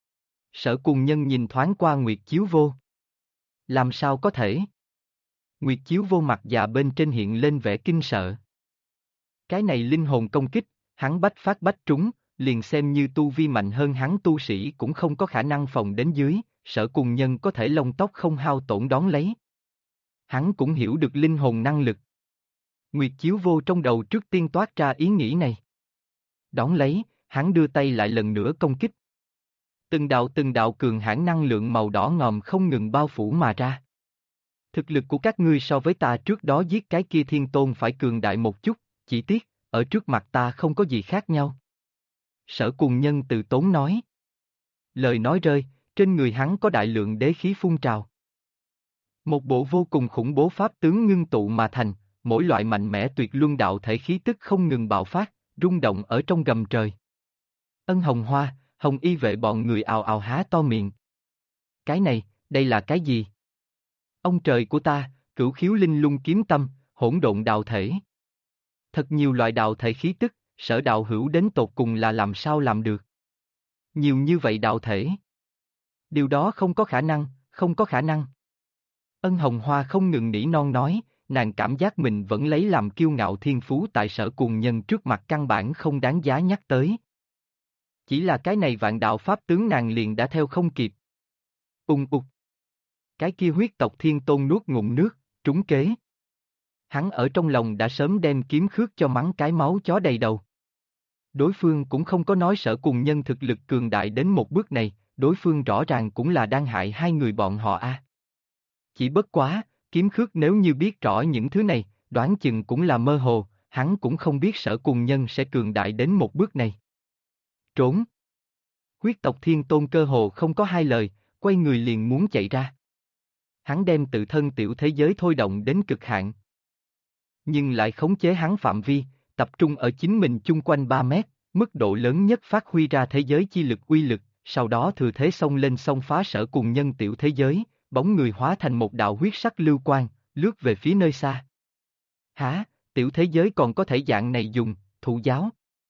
Sở Cùng Nhân nhìn thoáng qua Nguyệt Chiếu Vô. Làm sao có thể? Nguyệt Chiếu Vô mặt già bên trên hiện lên vẻ kinh sợ. Cái này linh hồn công kích, hắn bách phát bách trúng, liền xem như tu vi mạnh hơn hắn tu sĩ cũng không có khả năng phòng đến dưới, Sở Cùng Nhân có thể lông tóc không hao tổn đón lấy. Hắn cũng hiểu được linh hồn năng lực. Nguyệt Chiếu Vô trong đầu trước tiên toát ra ý nghĩ này. Đón lấy, hắn đưa tay lại lần nữa công kích. Từng đạo cường hãn năng lượng màu đỏ ngòm không ngừng bao phủ mà ra. Thực lực của các ngươi so với ta trước đó giết cái kia thiên tôn phải cường đại một chút, chỉ tiếc, ở trước mặt ta không có gì khác nhau. Sở Cùng Nhân từ tốn nói. Lời nói rơi, trên người hắn có đại lượng đế khí phun trào. Một bộ vô cùng khủng bố pháp tướng ngưng tụ mà thành, mỗi loại mạnh mẽ tuyệt luân đạo thể khí tức không ngừng bạo phát, rung động ở trong gầm trời. Ân Hồng Hoa, Hồng Y vệ bọn người ào ào há to miệng. Cái này, đây là cái gì? Ông trời của ta, Cửu Khiếu Linh Lung Kiếm Tâm, hỗn độn đạo thể. Thật nhiều loại đạo thể khí tức, Sở đạo hữu đến tột cùng là làm sao làm được? Nhiều như vậy đạo thể. Điều đó không có khả năng, không có khả năng. Ân Hồng Hoa không ngừng nỉ non nói, nàng cảm giác mình vẫn lấy làm kiêu ngạo thiên phú tại Sở Cùng Nhân trước mặt căn bản không đáng giá nhắc tới. Chỉ là cái này vạn đạo pháp tướng nàng liền đã theo không kịp. Ục. Cái kia huyết tộc thiên tôn nuốt ngụm nước, trúng kế. Hắn ở trong lòng đã sớm đem kiếm khước cho mắng cái máu chó đầy đầu. Đối phương cũng không có nói Sở Cùng Nhân thực lực cường đại đến một bước này, đối phương rõ ràng cũng là đang hại hai người bọn họ a. Chỉ bất quá, kiếm khước nếu như biết rõ những thứ này, đoán chừng cũng là mơ hồ, hắn cũng không biết Sở Cùng Nhân sẽ cường đại đến một bước này. Trốn. Huyết tộc thiên tôn cơ hồ không có hai lời, quay người liền muốn chạy ra. Hắn đem tự thân tiểu thế giới thôi động đến cực hạn. Nhưng lại khống chế hắn phạm vi, tập trung ở chính mình chung quanh 3 mét, mức độ lớn nhất phát huy ra thế giới chi lực uy lực, sau đó thừa thế xông lên xông phá Sở Cùng Nhân tiểu thế giới, bóng người hóa thành một đạo huyết sắc lưu quang, lướt về phía nơi xa. Hả, tiểu thế giới còn có thể dạng này dùng, thụ giáo.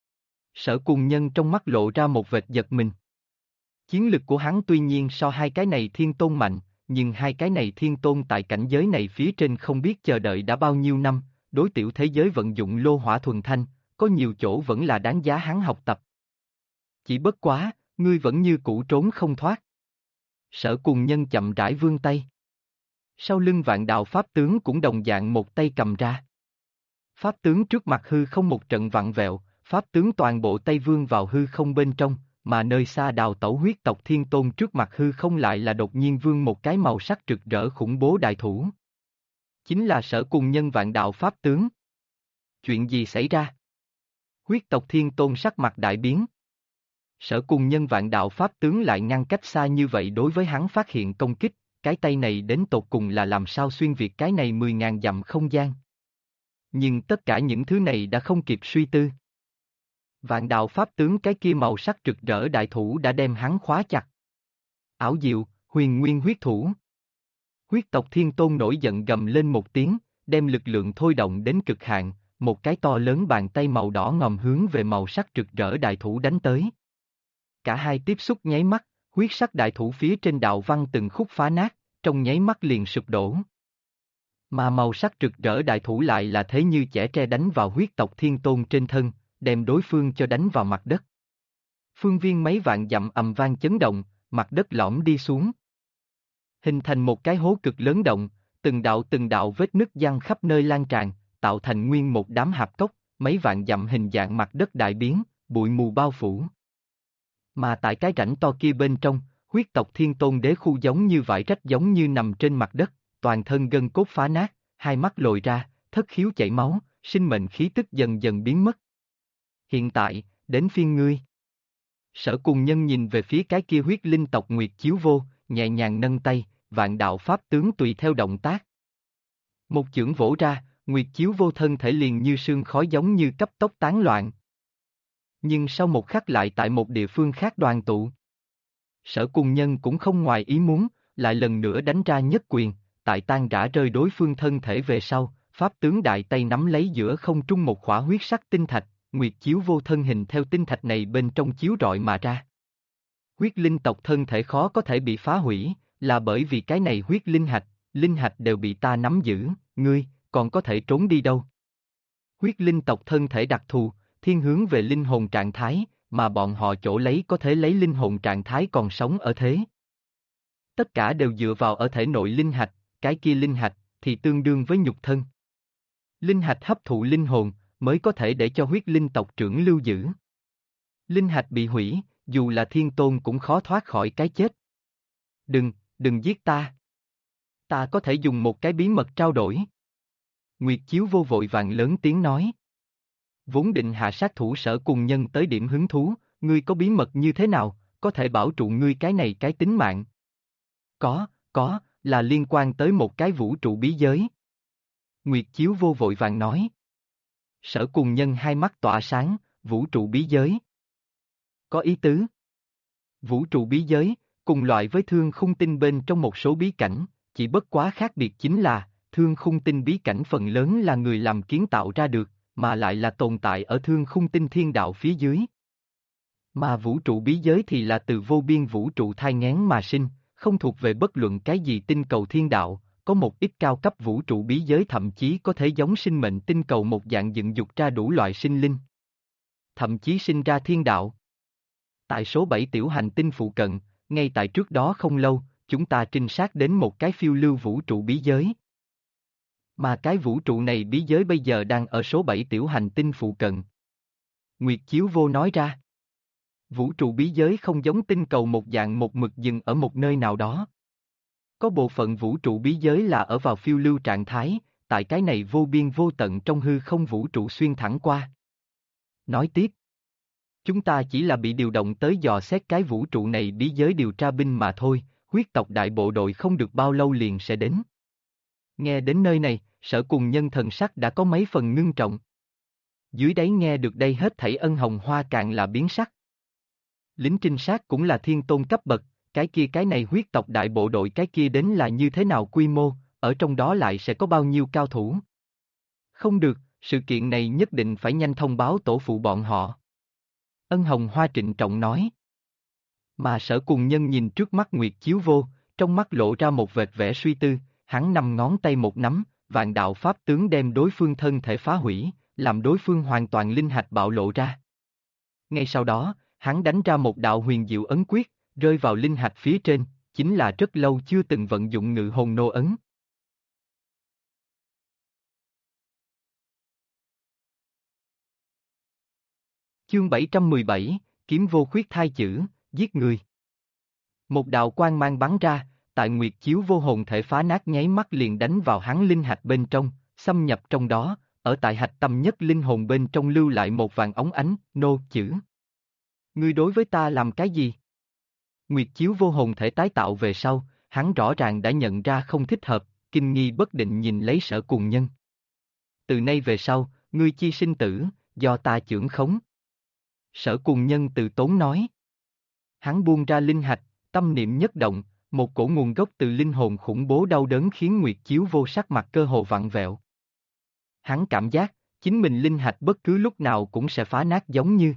Sở Cùng Nhân trong mắt lộ ra một vệt giật mình. Chiến lực của hắn tuy nhiên so hai cái này thiên tôn mạnh, nhưng hai cái này thiên tôn tại cảnh giới này phía trên không biết chờ đợi đã bao nhiêu năm, đối tiểu thế giới vận dụng lô hỏa thuần thanh, có nhiều chỗ vẫn là đáng giá hắn học tập. Chỉ bất quá, ngươi vẫn như cũ trốn không thoát. Sở Cùng Nhân chậm rãi vươn tay. Sau lưng Vạn Đạo Pháp tướng cũng đồng dạng một tay cầm ra. Pháp tướng trước mặt hư không một trận vặn vẹo, Pháp tướng toàn bộ tay vươn vào hư không bên trong, mà nơi xa Đào Tẩu huyết tộc Thiên Tôn trước mặt hư không lại là đột nhiên vươn một cái màu sắc rực rỡ khủng bố đại thủ. Chính là Sở Cùng Nhân Vạn Đạo Pháp tướng. Chuyện gì xảy ra? Huyết tộc Thiên Tôn sắc mặt đại biến. Sở Cùng Nhân Vạn Đạo Pháp tướng lại ngăn cách xa như vậy đối với hắn phát hiện công kích, cái tay này đến tột cùng là làm sao xuyên việt cái này 10.000 dặm không gian. Nhưng tất cả những thứ này đã không kịp suy tư. Vạn Đạo Pháp tướng cái kia màu sắc rực rỡ đại thủ đã đem hắn khóa chặt. Ảo diệu, huyền nguyên huyết thủ. Huyết tộc Thiên Tôn nổi giận gầm lên một tiếng, đem lực lượng thôi động đến cực hạn, một cái to lớn bàn tay màu đỏ ngòm hướng về màu sắc rực rỡ đại thủ đánh tới. Cả hai tiếp xúc nháy mắt, huyết sắc đại thủ phía trên đạo văn từng khúc phá nát, trong nháy mắt liền sụp đổ. Mà màu sắc rực rỡ đại thủ lại là thế như chẻ tre đánh vào huyết tộc Thiên Tôn trên thân, đem đối phương cho đánh vào mặt đất. Phương viên mấy vạn dặm ầm vang chấn động, mặt đất lõm đi xuống. Hình thành một cái hố cực lớn động, từng đạo vết nứt giăng khắp nơi lan tràn, tạo thành nguyên một đám hạp cốc, mấy vạn dặm hình dạng mặt đất đại biến, bụi mù bao phủ. Mà tại cái rãnh to kia bên trong, huyết tộc Thiên Tôn đế khu giống như vải rách giống như nằm trên mặt đất, toàn thân gân cốt phá nát, hai mắt lồi ra, thất khiếu chảy máu, sinh mệnh khí tức dần dần biến mất. Hiện tại, đến phiên ngươi. Sở Cùng Nhân nhìn về phía cái kia huyết linh tộc Nguyệt Chiếu Vô, nhẹ nhàng nâng tay, Vạn Đạo Pháp tướng tùy theo động tác. Một chưởng vỗ ra, Nguyệt Chiếu Vô thân thể liền như sương khói giống như cấp tốc tán loạn. Nhưng sau một khắc lại tại một địa phương khác đoàn tụ. Sở Cùng Nhân cũng không ngoài ý muốn, lại lần nữa đánh ra nhất quyền, tại tan rã rơi đối phương thân thể về sau, Pháp tướng đại tay nắm lấy giữa không trung một khỏa huyết sắc tinh thạch, Nguyệt Chiếu Vô thân hình theo tinh thạch này bên trong chiếu rọi mà ra. Huyết linh tộc thân thể khó có thể bị phá hủy, là bởi vì cái này huyết linh hạch đều bị ta nắm giữ, ngươi, còn có thể trốn đi đâu. Huyết linh tộc thân thể đặc thù, thiên hướng về linh hồn trạng thái, mà bọn họ chỗ lấy có thể lấy linh hồn trạng thái còn sống ở thế. Tất cả đều dựa vào ở thể nội linh hạch, cái kia linh hạch, thì tương đương với nhục thân. Linh hạch hấp thụ linh hồn, mới có thể để cho huyết linh tộc trưởng lưu giữ. Linh hạch bị hủy, dù là Thiên Tôn cũng khó thoát khỏi cái chết. Đừng giết ta. Ta có thể dùng một cái bí mật trao đổi. Nguyệt Chiếu Vô vội vàng lớn tiếng nói. Vốn định hạ sát thủ Sở Cùng Nhân tới điểm hứng thú, ngươi có bí mật như thế nào, có thể bảo trụ ngươi cái này cái tính mạng. Có, là liên quan tới một cái vũ trụ bí giới. Nguyệt Chiếu Vô vội vàng nói. Sở Cùng Nhân hai mắt tỏa sáng, vũ trụ bí giới. Có ý tứ. Vũ trụ bí giới, cùng loại với thương khung tinh bên trong một số bí cảnh, chỉ bất quá khác biệt chính là, thương khung tinh bí cảnh phần lớn là người làm kiến tạo ra được, mà lại là tồn tại ở thương khung tinh thiên đạo phía dưới. Mà vũ trụ bí giới thì là từ vô biên vũ trụ thai nghén mà sinh, không thuộc về bất luận cái gì tinh cầu thiên đạo, có một ít cao cấp vũ trụ bí giới thậm chí có thể giống sinh mệnh tinh cầu một dạng dựng dục ra đủ loại sinh linh. Thậm chí sinh ra thiên đạo. Tại số 7 tiểu hành tinh phụ cận, ngay tại trước đó không lâu, chúng ta trinh sát đến một cái phiêu lưu vũ trụ bí giới. Mà cái vũ trụ này bí giới bây giờ đang ở số 7 tiểu hành tinh phụ cận. Nguyệt Chiếu Vô nói ra. Vũ trụ bí giới không giống tinh cầu một dạng một mực dừng ở một nơi nào đó. Có bộ phận vũ trụ bí giới là ở vào phiêu lưu trạng thái, tại cái này vô biên vô tận trong hư không vũ trụ xuyên thẳng qua. Nói tiếp. Chúng ta chỉ là bị điều động tới dò xét cái vũ trụ này bí giới điều tra binh mà thôi, huyết tộc đại bộ đội không được bao lâu liền sẽ đến. Nghe đến nơi này, Sở Cùng Nhân thần sắc đã có mấy phần ngưng trọng. Dưới đáy nghe được đây hết thảy Ân Hồng Hoa càng là biến sắc. Lính trinh sát cũng là thiên tôn cấp bậc, cái này huyết tộc đại bộ đội cái kia đến là như thế nào quy mô, ở trong đó lại sẽ có bao nhiêu cao thủ. Không được, sự kiện này nhất định phải nhanh thông báo tổ phụ bọn họ. Ân Hồng Hoa trịnh trọng nói. Mà Sở Cùng Nhân nhìn trước mắt Nguyệt Chiếu Vô, trong mắt lộ ra một vệt vẻ suy tư, hắn năm ngón tay một nắm, Vạn Đạo Pháp tướng đem đối phương thân thể phá hủy, làm đối phương hoàn toàn linh hạch bạo lộ ra. Ngay sau đó, Hắn đánh ra một đạo huyền diệu ấn quyết, rơi vào linh hạch phía trên, chính là rất lâu chưa từng vận dụng ngự hồn nô ấn. Chương 717, kiếm vô khuyết thai chữ, giết người. Một đạo quang mang bắn ra, tại nguyệt chiếu vô hồn thể phá nát nháy mắt liền đánh vào hắn linh hạch bên trong, xâm nhập trong đó, ở tại hạch tâm nhất linh hồn bên trong lưu lại một vàng óng ánh, nô chữ. Ngươi đối với ta làm cái gì? Nguyệt chiếu vô hồn thể tái tạo về sau, hắn rõ ràng đã nhận ra không thích hợp, kinh nghi bất định nhìn lấy Sở Cùng Nhân. Từ nay về sau, ngươi chi sinh tử, do ta chưởng khống. Sở Cùng Nhân từ tốn nói. Hắn buông ra linh hạch, tâm niệm nhất động, một cổ nguồn gốc từ linh hồn khủng bố đau đớn khiến Nguyệt chiếu vô sắc mặt cơ hồ vặn vẹo. Hắn cảm giác, chính mình linh hạch bất cứ lúc nào cũng sẽ phá nát giống như.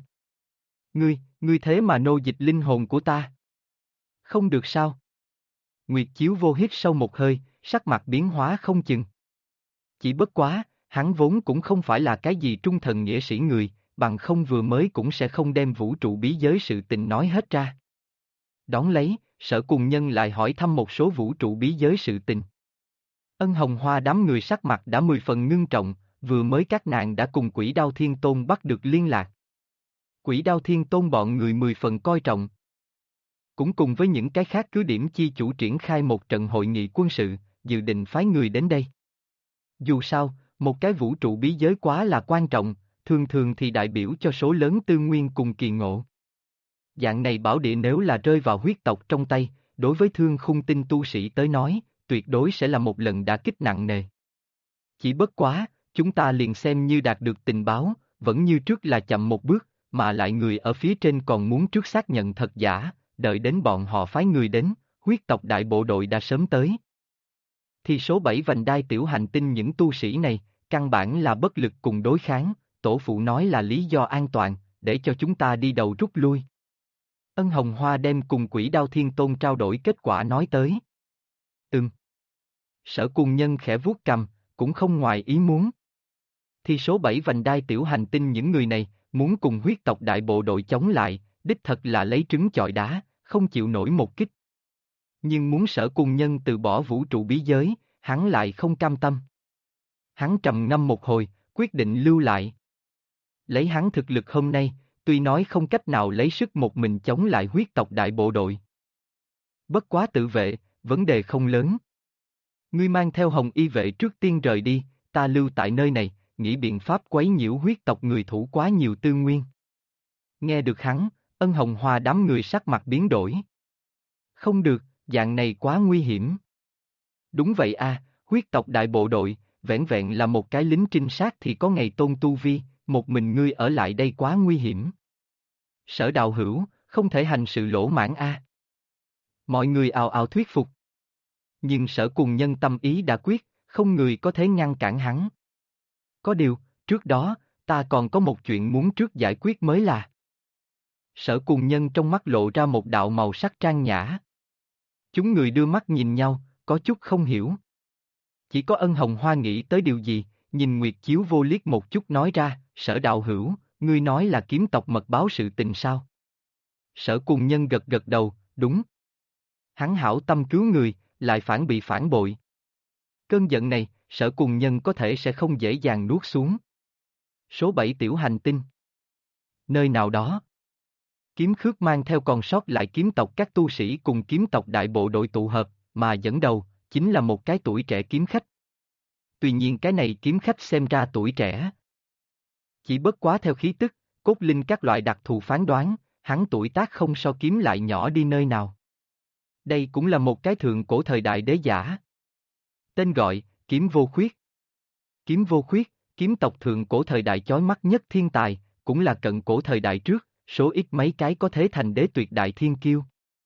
Ngươi thế mà nô dịch linh hồn của ta. Không được sao? Nguyệt chiếu vô hít sâu một hơi, sắc mặt biến hóa không chừng. Chỉ bất quá, hắn vốn cũng không phải là cái gì trung thần nghĩa sĩ người, bằng không vừa mới cũng sẽ không đem vũ trụ bí giới sự tình nói hết ra. Đón lấy, Sở Cùng Nhân lại hỏi thăm một số vũ trụ bí giới sự tình. Ân Hồng Hoa đám người sắc mặt đã 10 phần ngưng trọng, vừa mới các nạn đã cùng Quỷ Đao Thiên Tôn bắt được liên lạc. Quỷ Đao Thiên Tôn bọn người 10 phần coi trọng. Cũng cùng với những cái khác cứ điểm chi chủ triển khai một trận hội nghị quân sự, dự định phái người đến đây. Dù sao, một cái vũ trụ bí giới quá là quan trọng, thường thường thì đại biểu cho số lớn tư nguyên cùng kỳ ngộ. Dạng này bảo địa nếu là rơi vào huyết tộc trong tay, đối với Thương Khung Tinh tu sĩ tới nói, tuyệt đối sẽ là một lần đả kích nặng nề. Chỉ bất quá, chúng ta liền xem như đạt được tình báo, vẫn như trước là chậm một bước, mà lại người ở phía trên còn muốn trước xác nhận thật giả, đợi đến bọn họ phái người đến, huyết tộc đại bộ đội đã sớm tới. Thì số 7 vành đai tiểu hành tinh những tu sĩ này, căn bản là bất lực cùng đối kháng, tổ phụ nói là lý do an toàn, để cho chúng ta đi đầu rút lui. Ân Hồng Hoa đem cùng Quỷ Đao Thiên Tôn trao đổi kết quả nói tới. Sở Cùng Nhân khẽ vuốt cằm, cũng không ngoài ý muốn. Thì số 7 vành đai tiểu hành tinh những người này, muốn cùng huyết tộc đại bộ đội chống lại, đích thật là lấy trứng chọi đá, không chịu nổi một kích. Nhưng muốn Sở Cùng Nhân từ bỏ vũ trụ bí giới, hắn lại không cam tâm. Hắn trầm ngâm một hồi, quyết định lưu lại. Lấy hắn thực lực hôm nay, tuy nói không cách nào lấy sức một mình chống lại huyết tộc đại bộ đội. Bất quá tự vệ, vấn đề không lớn. Ngươi mang theo Hồng Y vệ trước tiên rời đi, ta lưu tại nơi này, nghĩ biện pháp quấy nhiễu huyết tộc người thủ quá nhiều tư nguyên. Nghe được hắn, Ân Hồng Hoa đám người sắc mặt biến đổi. Không được, dạng này quá nguy hiểm. Đúng vậy a, huyết tộc đại bộ đội, vẻn vẹn là một cái lính trinh sát thì có ngày tôn tu vi, một mình ngươi ở lại đây quá nguy hiểm. Sở Đạo Hữu, không thể hành sự lỗ mãn a. Mọi người ào ào thuyết phục. Nhưng Sở Cùng Nhân tâm ý đã quyết, không người có thể ngăn cản hắn. Có điều, trước đó, ta còn có một chuyện muốn trước giải quyết mới là. Sở Cùng Nhân trong mắt lộ ra một đạo màu sắc trang nhã. Chúng người đưa mắt nhìn nhau, có chút không hiểu. Chỉ có Ân Hồng Hoa nghĩ tới điều gì, nhìn Nguyệt Chiếu Vô liếc một chút nói ra, Sở Đạo Hữu, ngươi nói là kiếm tộc mật báo sự tình sao? Sở Cùng Nhân gật gật đầu, đúng. Hắn hảo tâm cứu người, lại bị phản bội. Cơn giận này, Sở Cùng Nhân có thể sẽ không dễ dàng nuốt xuống. Số 7 tiểu hành tinh. Nơi nào đó. Kiếm Khước mang theo còn sót lại kiếm tộc các tu sĩ cùng kiếm tộc đại bộ đội tụ hợp, mà dẫn đầu, chính là một cái tuổi trẻ kiếm khách. Tuy nhiên cái này kiếm khách xem ra tuổi trẻ. Chỉ bất quá theo khí tức, cốt linh các loại đặc thù phán đoán, hắn tuổi tác không so kiếm lại nhỏ đi nơi nào. Đây cũng là một cái thượng cổ thời đại đế giả. Tên gọi, Kiếm Vô Khuyết. Kiếm Vô Khuyết, kiếm tộc thượng cổ thời đại chói mắt nhất thiên tài, cũng là cận cổ thời đại trước, số ít mấy cái có thế thành đế tuyệt đại thiên kiêu.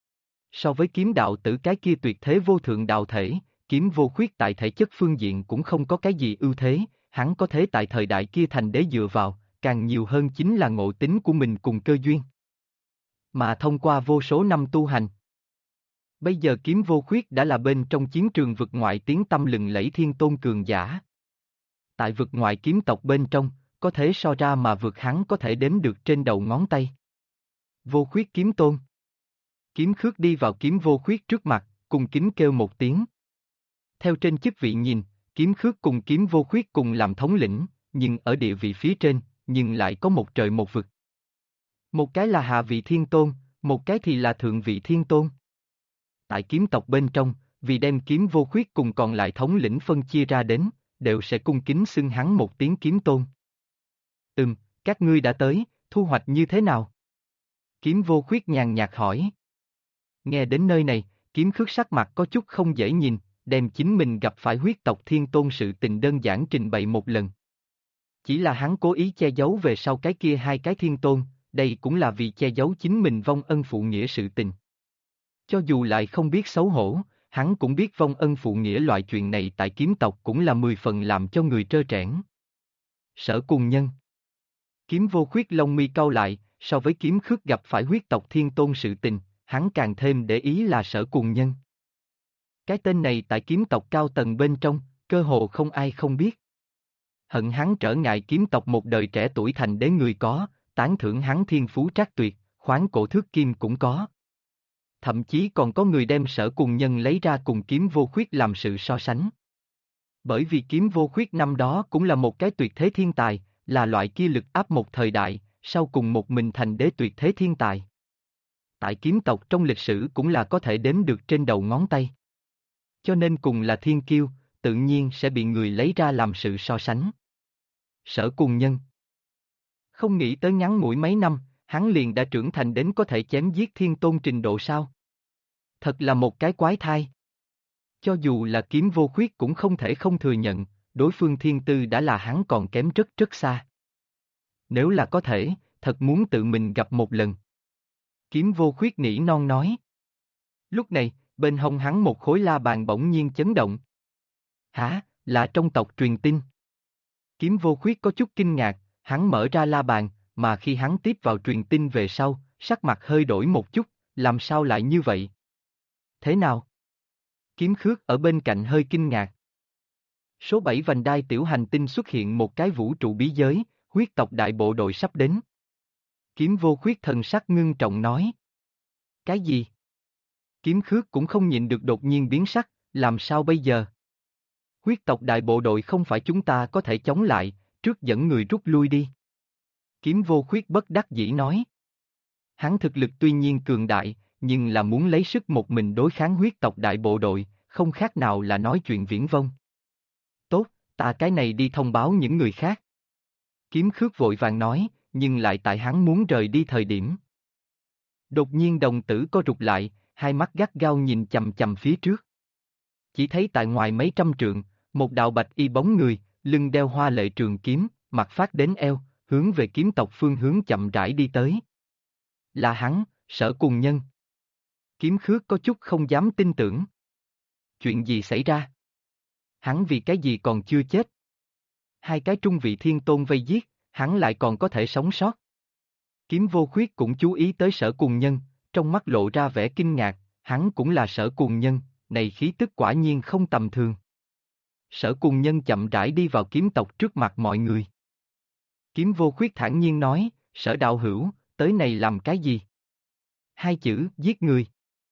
So với kiếm đạo tử cái kia tuyệt thế vô thượng đạo thể, Kiếm Vô Khuyết tại thể chất phương diện cũng không có cái gì ưu thế, hắn có thế tại thời đại kia thành đế dựa vào, càng nhiều hơn chính là ngộ tính của mình cùng cơ duyên. Mà thông qua vô số năm tu hành. Bây giờ Kiếm Vô Khuyết đã là bên trong chiến trường vực ngoại tiếng tăm lừng lẫy thiên tôn cường giả. Tại vực ngoại kiếm tộc bên trong, có thể so ra mà vượt hắn có thể đếm được trên đầu ngón tay. Vô Khuyết kiếm tôn. Kiếm Khước đi vào Kiếm Vô Khuyết trước mặt, cung kính kêu một tiếng. Theo trên chức vị nhìn, Kiếm Khước cùng Kiếm Vô Khuyết cùng làm thống lĩnh, nhưng ở địa vị phía trên, nhưng lại có một trời một vực. Một cái là hạ vị thiên tôn, một cái thì là thượng vị thiên tôn. Tại kiếm tộc bên trong, vì đem Kiếm Vô Khuyết cùng còn lại thống lĩnh phân chia ra đến, đều sẽ cung kính xưng hắn một tiếng kiếm tôn. Các ngươi đã tới, thu hoạch như thế nào? Kiếm Vô Khuyết nhàn nhạt hỏi. Nghe đến nơi này, Kiếm Khước sắc mặt có chút không dễ nhìn, đem chính mình gặp phải huyết tộc thiên tôn sự tình đơn giản trình bày một lần. Chỉ là hắn cố ý che giấu về sau cái kia hai cái thiên tôn, đây cũng là vì che giấu chính mình vong ân phụ nghĩa sự tình. Cho dù lại không biết xấu hổ, hắn cũng biết vong ân phụ nghĩa loại chuyện này tại kiếm tộc cũng là 10 phần làm cho người trơ trẽn. Sở Cùng Nhân. Kiếm Vô Khuyết lông mi cau lại, so với Kiếm Khước gặp phải huyết tộc thiên tôn sự tình, hắn càng thêm để ý là Sở Cùng Nhân. Cái tên này tại kiếm tộc cao tầng bên trong, cơ hồ không ai không biết. Hận hắn trở ngại kiếm tộc một đời trẻ tuổi thành đế người có, tán thưởng hắn thiên phú trác tuyệt, khoáng cổ thước kim cũng có. Thậm chí còn có người đem Sở Cùng Nhân lấy ra cùng Kiếm Vô Khuyết làm sự so sánh. Bởi vì Kiếm Vô Khuyết năm đó cũng là một cái tuyệt thế thiên tài, là loại kia lực áp một thời đại, sau cùng một mình thành đế tuyệt thế thiên tài. Tại kiếm tộc trong lịch sử cũng là có thể đếm được trên đầu ngón tay. Cho nên cùng là thiên kiêu, tự nhiên sẽ bị người lấy ra làm sự so sánh. Sở Cùng Nhân. Không nghĩ tới ngắn ngủi mấy năm, hắn liền đã trưởng thành đến có thể chém giết thiên tôn trình độ sao. Thật là một cái quái thai. Cho dù là Kiếm Vô Khuyết cũng không thể không thừa nhận, đối phương thiên tư đã là hắn còn kém rất rất xa. Nếu là có thể, thật muốn tự mình gặp một lần. Kiếm Vô Khuyết nỉ non nói. Lúc này, bên hông hắn một khối la bàn bỗng nhiên chấn động. Hả, là trong tộc truyền tin. Kiếm Vô Khuyết có chút kinh ngạc, hắn mở ra la bàn, mà khi hắn tiếp vào truyền tin về sau, sắc mặt hơi đổi một chút, làm sao lại như vậy? Thế nào? Kiếm Khước ở bên cạnh hơi kinh ngạc. Số 7 vành đai tiểu hành tinh xuất hiện một cái vũ trụ bí giới, huyết tộc đại bộ đội sắp đến. Kiếm Vô Khuyết thần sắc ngưng trọng nói. Cái gì? Kiếm Khước cũng không nhịn được đột nhiên biến sắc, làm sao bây giờ? Huyết tộc đại bộ đội không phải chúng ta có thể chống lại, trước dẫn người rút lui đi. Kiếm Vô Khuyết bất đắc dĩ nói. Hắn thực lực tuy nhiên cường đại, nhưng là muốn lấy sức một mình đối kháng huyết tộc đại bộ đội, không khác nào là nói chuyện viển vông. Tốt, ta cái này đi thông báo những người khác. Kiếm Khước vội vàng nói, nhưng lại tại hắn muốn rời đi thời điểm. Đột nhiên đồng tử co rụt lại, hai mắt gắt gao nhìn chằm chằm phía trước. Chỉ thấy tại ngoài mấy trăm trượng, một đạo bạch y bóng người, lưng đeo hoa lệ trường kiếm, mặt phát đến eo, hướng về kiếm tộc phương hướng chậm rãi đi tới. Là hắn, Sở Cùng Nhân. Kiếm Khước có chút không dám tin tưởng. Chuyện gì xảy ra? Hắn vì cái gì còn chưa chết? Hai cái trung vị thiên tôn vây giết, hắn lại còn có thể sống sót. Kiếm Vô Khuyết cũng chú ý tới Sở Cùng Nhân, trong mắt lộ ra vẻ kinh ngạc, hắn cũng là Sở Cùng Nhân, này khí tức quả nhiên không tầm thường. Sở Cùng Nhân chậm rãi đi vào kiếm tộc trước mặt mọi người. Kiếm Vô Khuyết thản nhiên nói, Sở đạo hữu, tới này làm cái gì? Hai chữ, giết người.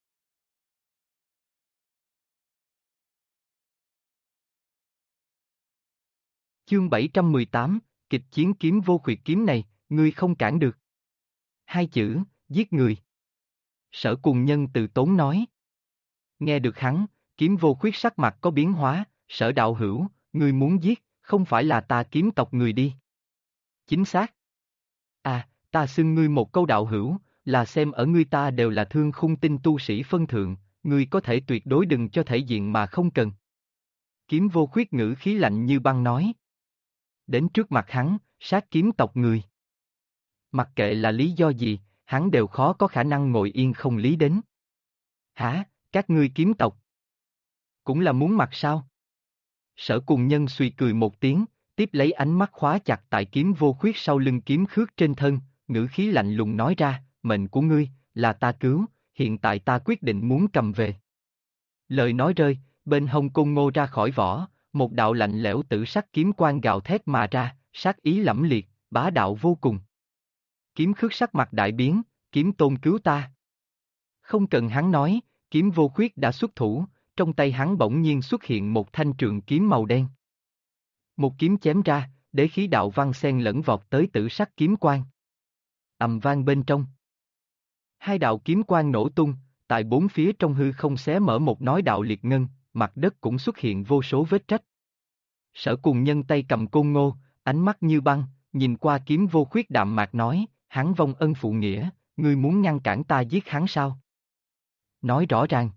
Chương 718, kịch chiến Kiếm Vô Khuyết kiếm này, ngươi không cản được. Hai chữ, giết người. Sở Cùng Nhân từ tốn nói. Nghe được hắn, Kiếm Vô Khuyết sắc mặt có biến hóa, Sở đạo hữu, ngươi muốn giết, không phải là ta kiếm tộc người đi. Chính xác. À, ta xưng ngươi một câu đạo hữu, là xem ở ngươi ta đều là thương khung tinh tu sĩ phân thượng, ngươi có thể tuyệt đối đừng cho thể diện mà không cần. Kiếm Vô Khuyết ngữ khí lạnh như băng nói. Đến trước mặt hắn, sát kiếm tộc người. Mặc kệ là lý do gì, hắn đều khó có khả năng ngồi yên không lý đến. Hả, các ngươi kiếm tộc? Cũng là muốn mặt sao? Sở Cùng Nhân suy cười một tiếng, tiếp lấy ánh mắt khóa chặt tại Kiếm Vô Khuyết sau lưng Kiếm Khước trên thân, ngữ khí lạnh lùng nói ra, mệnh của ngươi, là ta cứu, hiện tại ta quyết định muốn cầm về. Lời nói rơi, bên hông côn ngô ra khỏi vỏ, một đạo lạnh lẽo tử sắc kiếm quang gào thét mà ra, sát ý lẫm liệt, bá đạo vô cùng. Kiếm Khước sắc mặt đại biến, Kiếm Tôn cứu ta. Không cần hắn nói, Kiếm Vô Khuyết đã xuất thủ, trong tay hắn bỗng nhiên xuất hiện một thanh trường kiếm màu đen. Một kiếm chém ra, đế khí đạo văn xen lẫn vọt tới tử sắc kiếm quang. Ầm vang bên trong. Hai đạo kiếm quang nổ tung, tại bốn phía trong hư không xé mở một nói đạo liệt ngân, mặt đất cũng xuất hiện vô số vết rách. Sở Cùng Nhân tay cầm côn ngô, ánh mắt như băng, nhìn qua Kiếm Vô Khuyết đạm mạc nói, hắn vong ân phụ nghĩa, ngươi muốn ngăn cản ta giết hắn sao? Nói rõ ràng.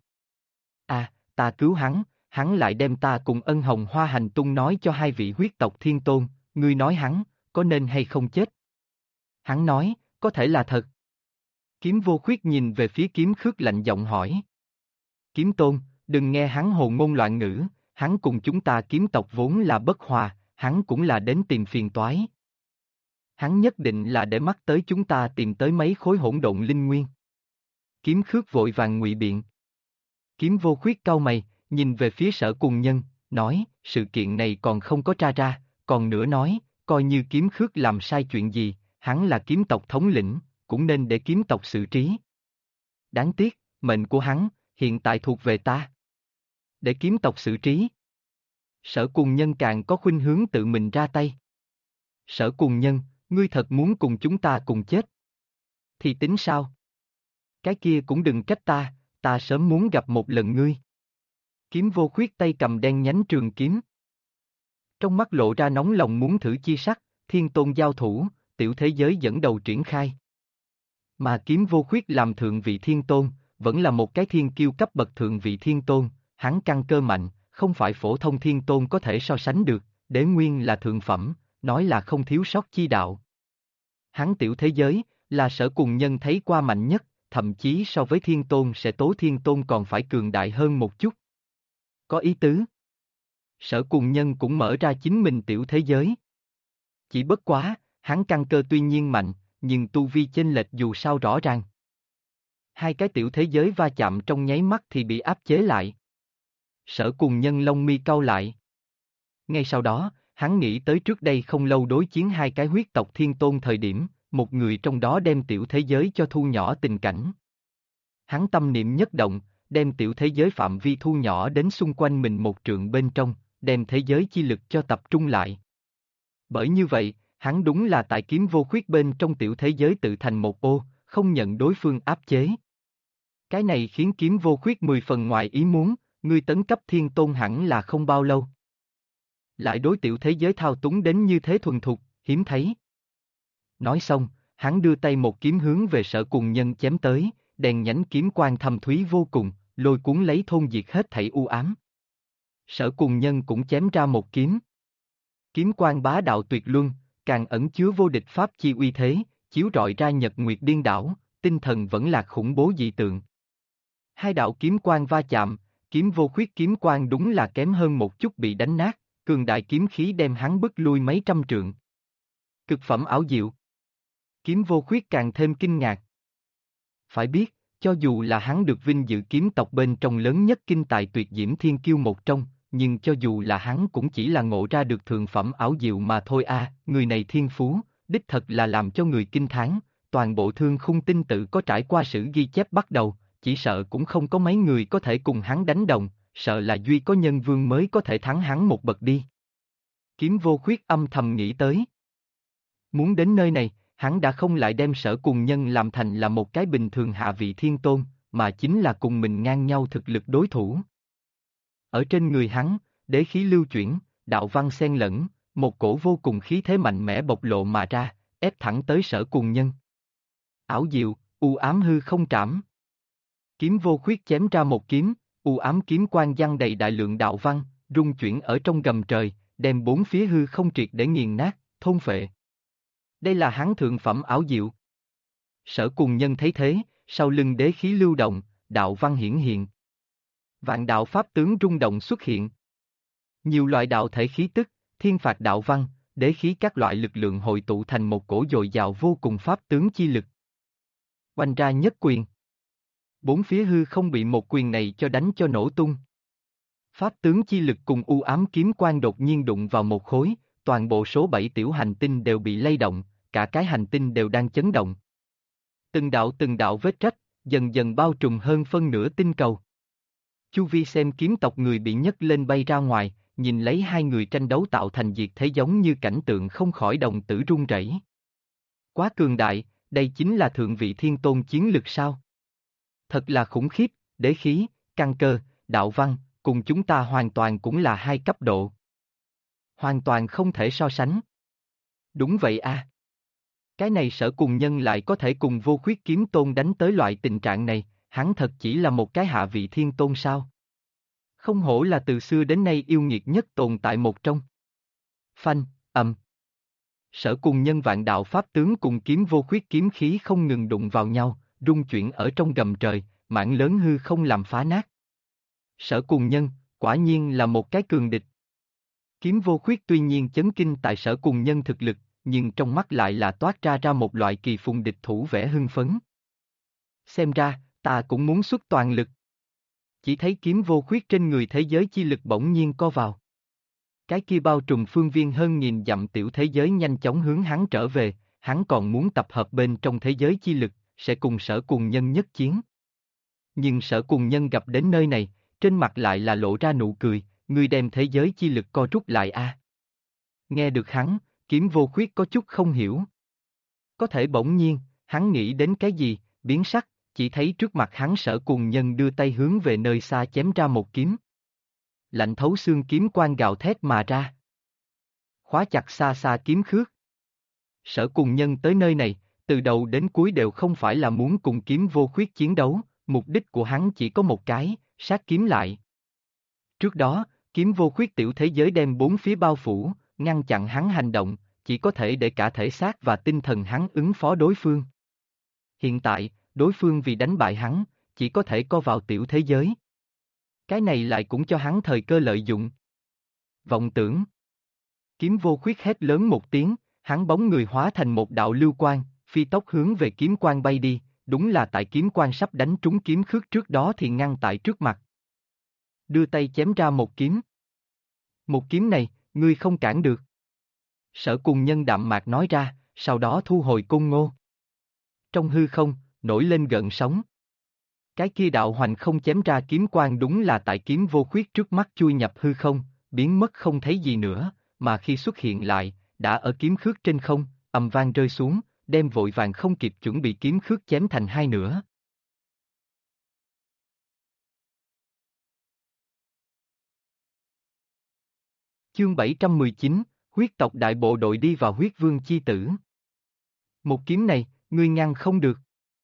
À, ta cứu hắn lại đem ta cùng Ân Hồng Hoa hành tung nói cho hai vị huyết tộc thiên tôn, ngươi nói hắn, có nên hay không chết? Hắn nói, có thể là thật. Kiếm Vô Khuyết nhìn về phía Kiếm Khước lạnh giọng hỏi. Kiếm Tôn, đừng nghe hắn hồ ngôn loạn ngữ, hắn cùng chúng ta kiếm tộc vốn là bất hòa, hắn cũng là đến tìm phiền toái. Hắn nhất định là để mắt tới chúng ta tìm tới mấy khối hỗn độn linh nguyên. Kiếm Khước vội vàng ngụy biện. Kiếm Vô Khuyết cau mày, nhìn về phía Sở Cùng Nhân, nói, sự kiện này còn không có tra ra, còn nữa nói, coi như Kiếm Khước làm sai chuyện gì, hắn là kiếm tộc thống lĩnh, cũng nên để kiếm tộc xử trí. Đáng tiếc, mệnh của hắn, hiện tại thuộc về ta. Để kiếm tộc xử trí. Sở Cùng Nhân càng có khuynh hướng tự mình ra tay. Sở Cùng Nhân, ngươi thật muốn cùng chúng ta cùng chết. Thì tính sao? Cái kia cũng đừng trách ta sớm muốn gặp một lần ngươi. Kiếm Vô Khuyết tay cầm đen nhánh trường kiếm. Trong mắt lộ ra nóng lòng muốn thử chi sắc, thiên tôn giao thủ, tiểu thế giới dẫn đầu triển khai. Mà Kiếm Vô Khuyết làm thượng vị thiên tôn, vẫn là một cái thiên kiêu cấp bậc thượng vị thiên tôn, hắn căn cơ mạnh, không phải phổ thông thiên tôn có thể so sánh được, đế nguyên là thượng phẩm, nói là không thiếu sót chi đạo. Hắn tiểu thế giới, là Sở Cùng Nhân thấy qua mạnh nhất, thậm chí so với thiên tôn sẽ tố thiên tôn còn phải cường đại hơn một chút. Có ý tứ. Sở Cùng Nhân cũng mở ra chính mình tiểu thế giới. Chỉ bất quá, hắn căn cơ tuy nhiên mạnh, nhưng tu vi chênh lệch dù sao rõ ràng. Hai cái tiểu thế giới va chạm trong nháy mắt thì bị áp chế lại. Sở Cùng Nhân lông mi cau lại. Ngay sau đó, hắn nghĩ tới trước đây không lâu đối chiến hai cái huyết tộc thiên tôn thời điểm, một người trong đó đem tiểu thế giới cho thu nhỏ tình cảnh. Hắn tâm niệm nhất động, đem tiểu thế giới phạm vi thu nhỏ đến xung quanh mình một trượng bên trong, đem thế giới chi lực cho tập trung lại. Bởi như vậy, hắn đúng là tại Kiếm Vô Khuyết bên trong tiểu thế giới tự thành một ô, không nhận đối phương áp chế. Cái này khiến Kiếm Vô Khuyết 10 phần ngoài ý muốn, ngươi tấn cấp thiên tôn hẳn là không bao lâu. Lại đối tiểu thế giới thao túng đến như thế thuần thục, hiếm thấy. Nói xong, hắn đưa tay một kiếm hướng về Sở Cùng Nhân chém tới, đèn nhánh kiếm quang thâm thúy vô cùng, lôi cuốn lấy thôn diệt hết thảy u ám. Sở Cùng Nhân cũng chém ra một kiếm. Kiếm quang bá đạo tuyệt luân, càng ẩn chứa vô địch pháp chi uy thế, chiếu rọi ra nhật nguyệt điên đảo, tinh thần vẫn là khủng bố dị tượng. Hai đạo kiếm quang va chạm, Kiếm Vô Khuyết kiếm quang đúng là kém hơn một chút bị đánh nát, cường đại kiếm khí đem hắn bức lui mấy trăm trượng. Cực phẩm ảo diệu. Kiếm Vô Khuyết càng thêm kinh ngạc. Phải biết, cho dù là hắn được vinh dự kiếm tộc bên trong lớn nhất kinh tài tuyệt diễm thiên kiêu một trong, nhưng cho dù là hắn cũng chỉ là ngộ ra được thượng phẩm ảo diệu mà thôi a, người này thiên phú, đích thật là làm cho người kinh thán, toàn bộ Thương Khung Tinh Tự có trải qua sử ghi chép bắt đầu, chỉ sợ cũng không có mấy người có thể cùng hắn đánh đồng, sợ là duy có Nhân Vương mới có thể thắng hắn một bậc đi. Kiếm Vô Khuyết âm thầm nghĩ tới. Muốn đến nơi này, hắn đã không lại đem Sở Cùng Nhân làm thành là một cái bình thường hạ vị thiên tôn, mà chính là cùng mình ngang nhau thực lực đối thủ. Ở trên người hắn, đế khí lưu chuyển, đạo văn xen lẫn, một cổ vô cùng khí thế mạnh mẽ bộc lộ mà ra, ép thẳng tới Sở Cùng Nhân. Ảo diệu, u ám hư không trảm. Kiếm Vô Khuyết chém ra một kiếm, u ám kiếm quang giăng đầy đại lượng đạo văn, rung chuyển ở trong gầm trời, đem bốn phía hư không triệt để nghiền nát, thôn phệ. Đây là hắn thượng phẩm ảo diệu. Sở Cùng Nhân thấy thế, sau lưng đế khí lưu động, đạo văn hiển hiện. Vạn đạo pháp tướng rung động xuất hiện. Nhiều loại đạo thể khí tức, thiên phạt đạo văn, đế khí các loại lực lượng hội tụ thành một cổ dồi dào vô cùng pháp tướng chi lực. Oanh ra nhất quyền. Bốn phía hư không bị một quyền này cho đánh cho nổ tung. Pháp tướng chi lực cùng u ám kiếm quang đột nhiên đụng vào một khối, toàn bộ số 7 tiểu hành tinh đều bị lay động, cả cái hành tinh đều đang chấn động. Từng đạo vết rách, dần dần bao trùm hơn phân nửa tinh cầu. Chu vi xem kiếm tộc người bị nhấc lên bay ra ngoài, nhìn lấy hai người tranh đấu tạo thành diệt thế giống như cảnh tượng không khỏi đồng tử run rẩy. Quá cường đại, đây chính là thượng vị thiên tôn chiến lực sao? Thật là khủng khiếp, đế khí, căn cơ, đạo văn, cùng chúng ta hoàn toàn cũng là hai cấp độ. Hoàn toàn không thể so sánh. Đúng vậy a. Cái này Sở Cùng Nhân lại có thể cùng Vô Khuyết Kiếm Tôn đánh tới loại tình trạng này, hắn thật chỉ là một cái hạ vị thiên tôn sao? Không hổ là từ xưa đến nay yêu nghiệt nhất tồn tại một trong. Phanh, ầm. Sở Cùng Nhân vạn đạo pháp tướng cùng kiếm Vô Khuyết kiếm khí không ngừng đụng vào nhau, rung chuyển ở trong gầm trời, mảng lớn hư không làm phá nát. Sở Cùng Nhân, quả nhiên là một cái cường địch. Kiếm Vô Khuyết tuy nhiên chấn kinh tại Sở Cùng Nhân thực lực, nhưng trong mắt lại là toát ra một loại kỳ phùng địch thủ vẻ hưng phấn. Xem ra, ta cũng muốn xuất toàn lực. Chỉ thấy kiếm Vô Khuyết trên người thế giới chi lực bỗng nhiên co vào. Cái kia bao trùm phương viên hơn nghìn dặm tiểu thế giới nhanh chóng hướng hắn trở về, hắn còn muốn tập hợp bên trong thế giới chi lực, sẽ cùng Sở Cùng Nhân nhất chiến. Nhưng Sở Cùng Nhân gặp đến nơi này, trên mặt lại là lộ ra nụ cười, ngươi đem thế giới chi lực co rút lại a. Nghe được hắn, kiếm Vô Khuyết có chút không hiểu. Có thể bỗng nhiên, hắn nghĩ đến cái gì, biến sắc, chỉ thấy trước mặt hắn Sở Cùng Nhân đưa tay hướng về nơi xa chém ra một kiếm. Lạnh thấu xương kiếm quang gào thét mà ra. Khóa chặt xa xa kiếm khước. Sở Cùng Nhân tới nơi này, từ đầu đến cuối đều không phải là muốn cùng kiếm Vô Khuyết chiến đấu, mục đích của hắn chỉ có một cái, sát kiếm lại. Trước đó, kiếm Vô Khuyết tiểu thế giới đem bốn phía bao phủ, ngăn chặn hắn hành động, chỉ có thể để cả thể xác và tinh thần hắn ứng phó đối phương. Hiện tại, đối phương vì đánh bại hắn, chỉ có thể co vào tiểu thế giới. Cái này lại cũng cho hắn thời cơ lợi dụng. Vọng tưởng. Kiếm Vô Khuyết hét lớn một tiếng, hắn bóng người hóa thành một đạo lưu quang, phi tốc hướng về kiếm quang bay đi, đúng là tại kiếm quang sắp đánh trúng kiếm khước trước đó thì ngăn tại trước mặt. Đưa tay chém ra một kiếm. Một kiếm này, ngươi không cản được. Sở Cùng Nhân đạm mạc nói ra, sau đó thu hồi côn ngô. Trong hư không, nổi lên gợn sóng. Cái kia đạo hoành không chém ra kiếm quang đúng là tại kiếm Vô Khuyết trước mắt chui nhập hư không, biến mất không thấy gì nữa, mà khi xuất hiện lại, đã ở kiếm khước trên không, ầm vang rơi xuống, đem vội vàng không kịp chuẩn bị kiếm khước chém thành hai nửa. Chương 719, huyết tộc đại bộ đội đi vào huyết vương chi tử. Một kiếm này, ngươi ngăn không được.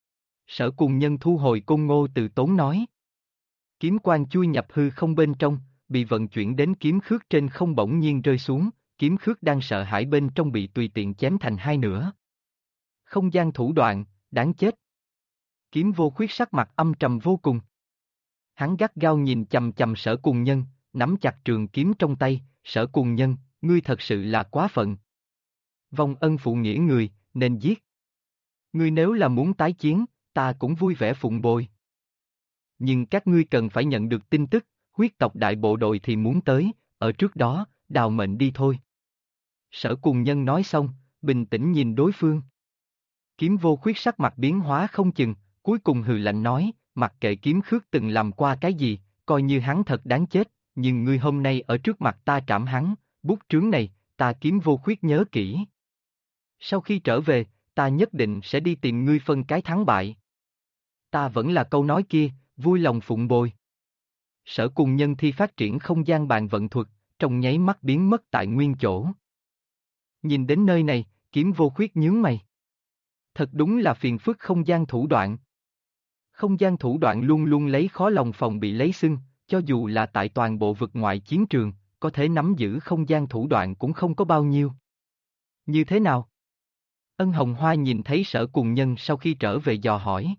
Sở Cùng Nhân thu hồi côn ngô từ tốn nói. Kiếm quang chui nhập hư không bên trong, bị vận chuyển đến kiếm khước trên không bỗng nhiên rơi xuống, kiếm khước đang sợ hãi bên trong bị tùy tiện chém thành hai nửa. Không gian thủ đoạn, đáng chết. Kiếm Vô Khuyết sắc mặt âm trầm vô cùng. Hắn gắt gao nhìn chằm chằm Sở Cùng Nhân, nắm chặt trường kiếm trong tay, Sở Cùng Nhân, ngươi thật sự là quá phận. Vong ân phụ nghĩa người, nên giết. Ngươi nếu là muốn tái chiến, ta cũng vui vẻ phụng bồi. Nhưng các ngươi cần phải nhận được tin tức, huyết tộc đại bộ đội thì muốn tới, ở trước đó, đào mệnh đi thôi. Sở Cùng Nhân nói xong, bình tĩnh nhìn đối phương. Kiếm Vô Khuyết sắc mặt biến hóa không chừng, cuối cùng hừ lạnh nói, mặc kệ kiếm khước từng làm qua cái gì, coi như hắn thật đáng chết, nhưng ngươi hôm nay ở trước mặt ta trảm hắn, bút trướng này, ta Kiếm Vô Khuyết nhớ kỹ. Sau khi trở về, ta nhất định sẽ đi tìm ngươi phân cái thắng bại. Ta vẫn là câu nói kia, vui lòng phụng bồi. Sở Cùng Nhân thi phát triển không gian bàn vận thuật, trong nháy mắt biến mất tại nguyên chỗ. Nhìn đến nơi này, Kiếm Vô Khuyết nhướng mày. Thật đúng là phiền phức không gian thủ đoạn. Không gian thủ đoạn luôn luôn lấy khó lòng phòng bị lấy xưng, cho dù là tại toàn bộ vực ngoại chiến trường, có thể nắm giữ không gian thủ đoạn cũng không có bao nhiêu. Như thế nào? Ân Hồng Hoa nhìn thấy Sở Cùng Nhân sau khi trở về dò hỏi.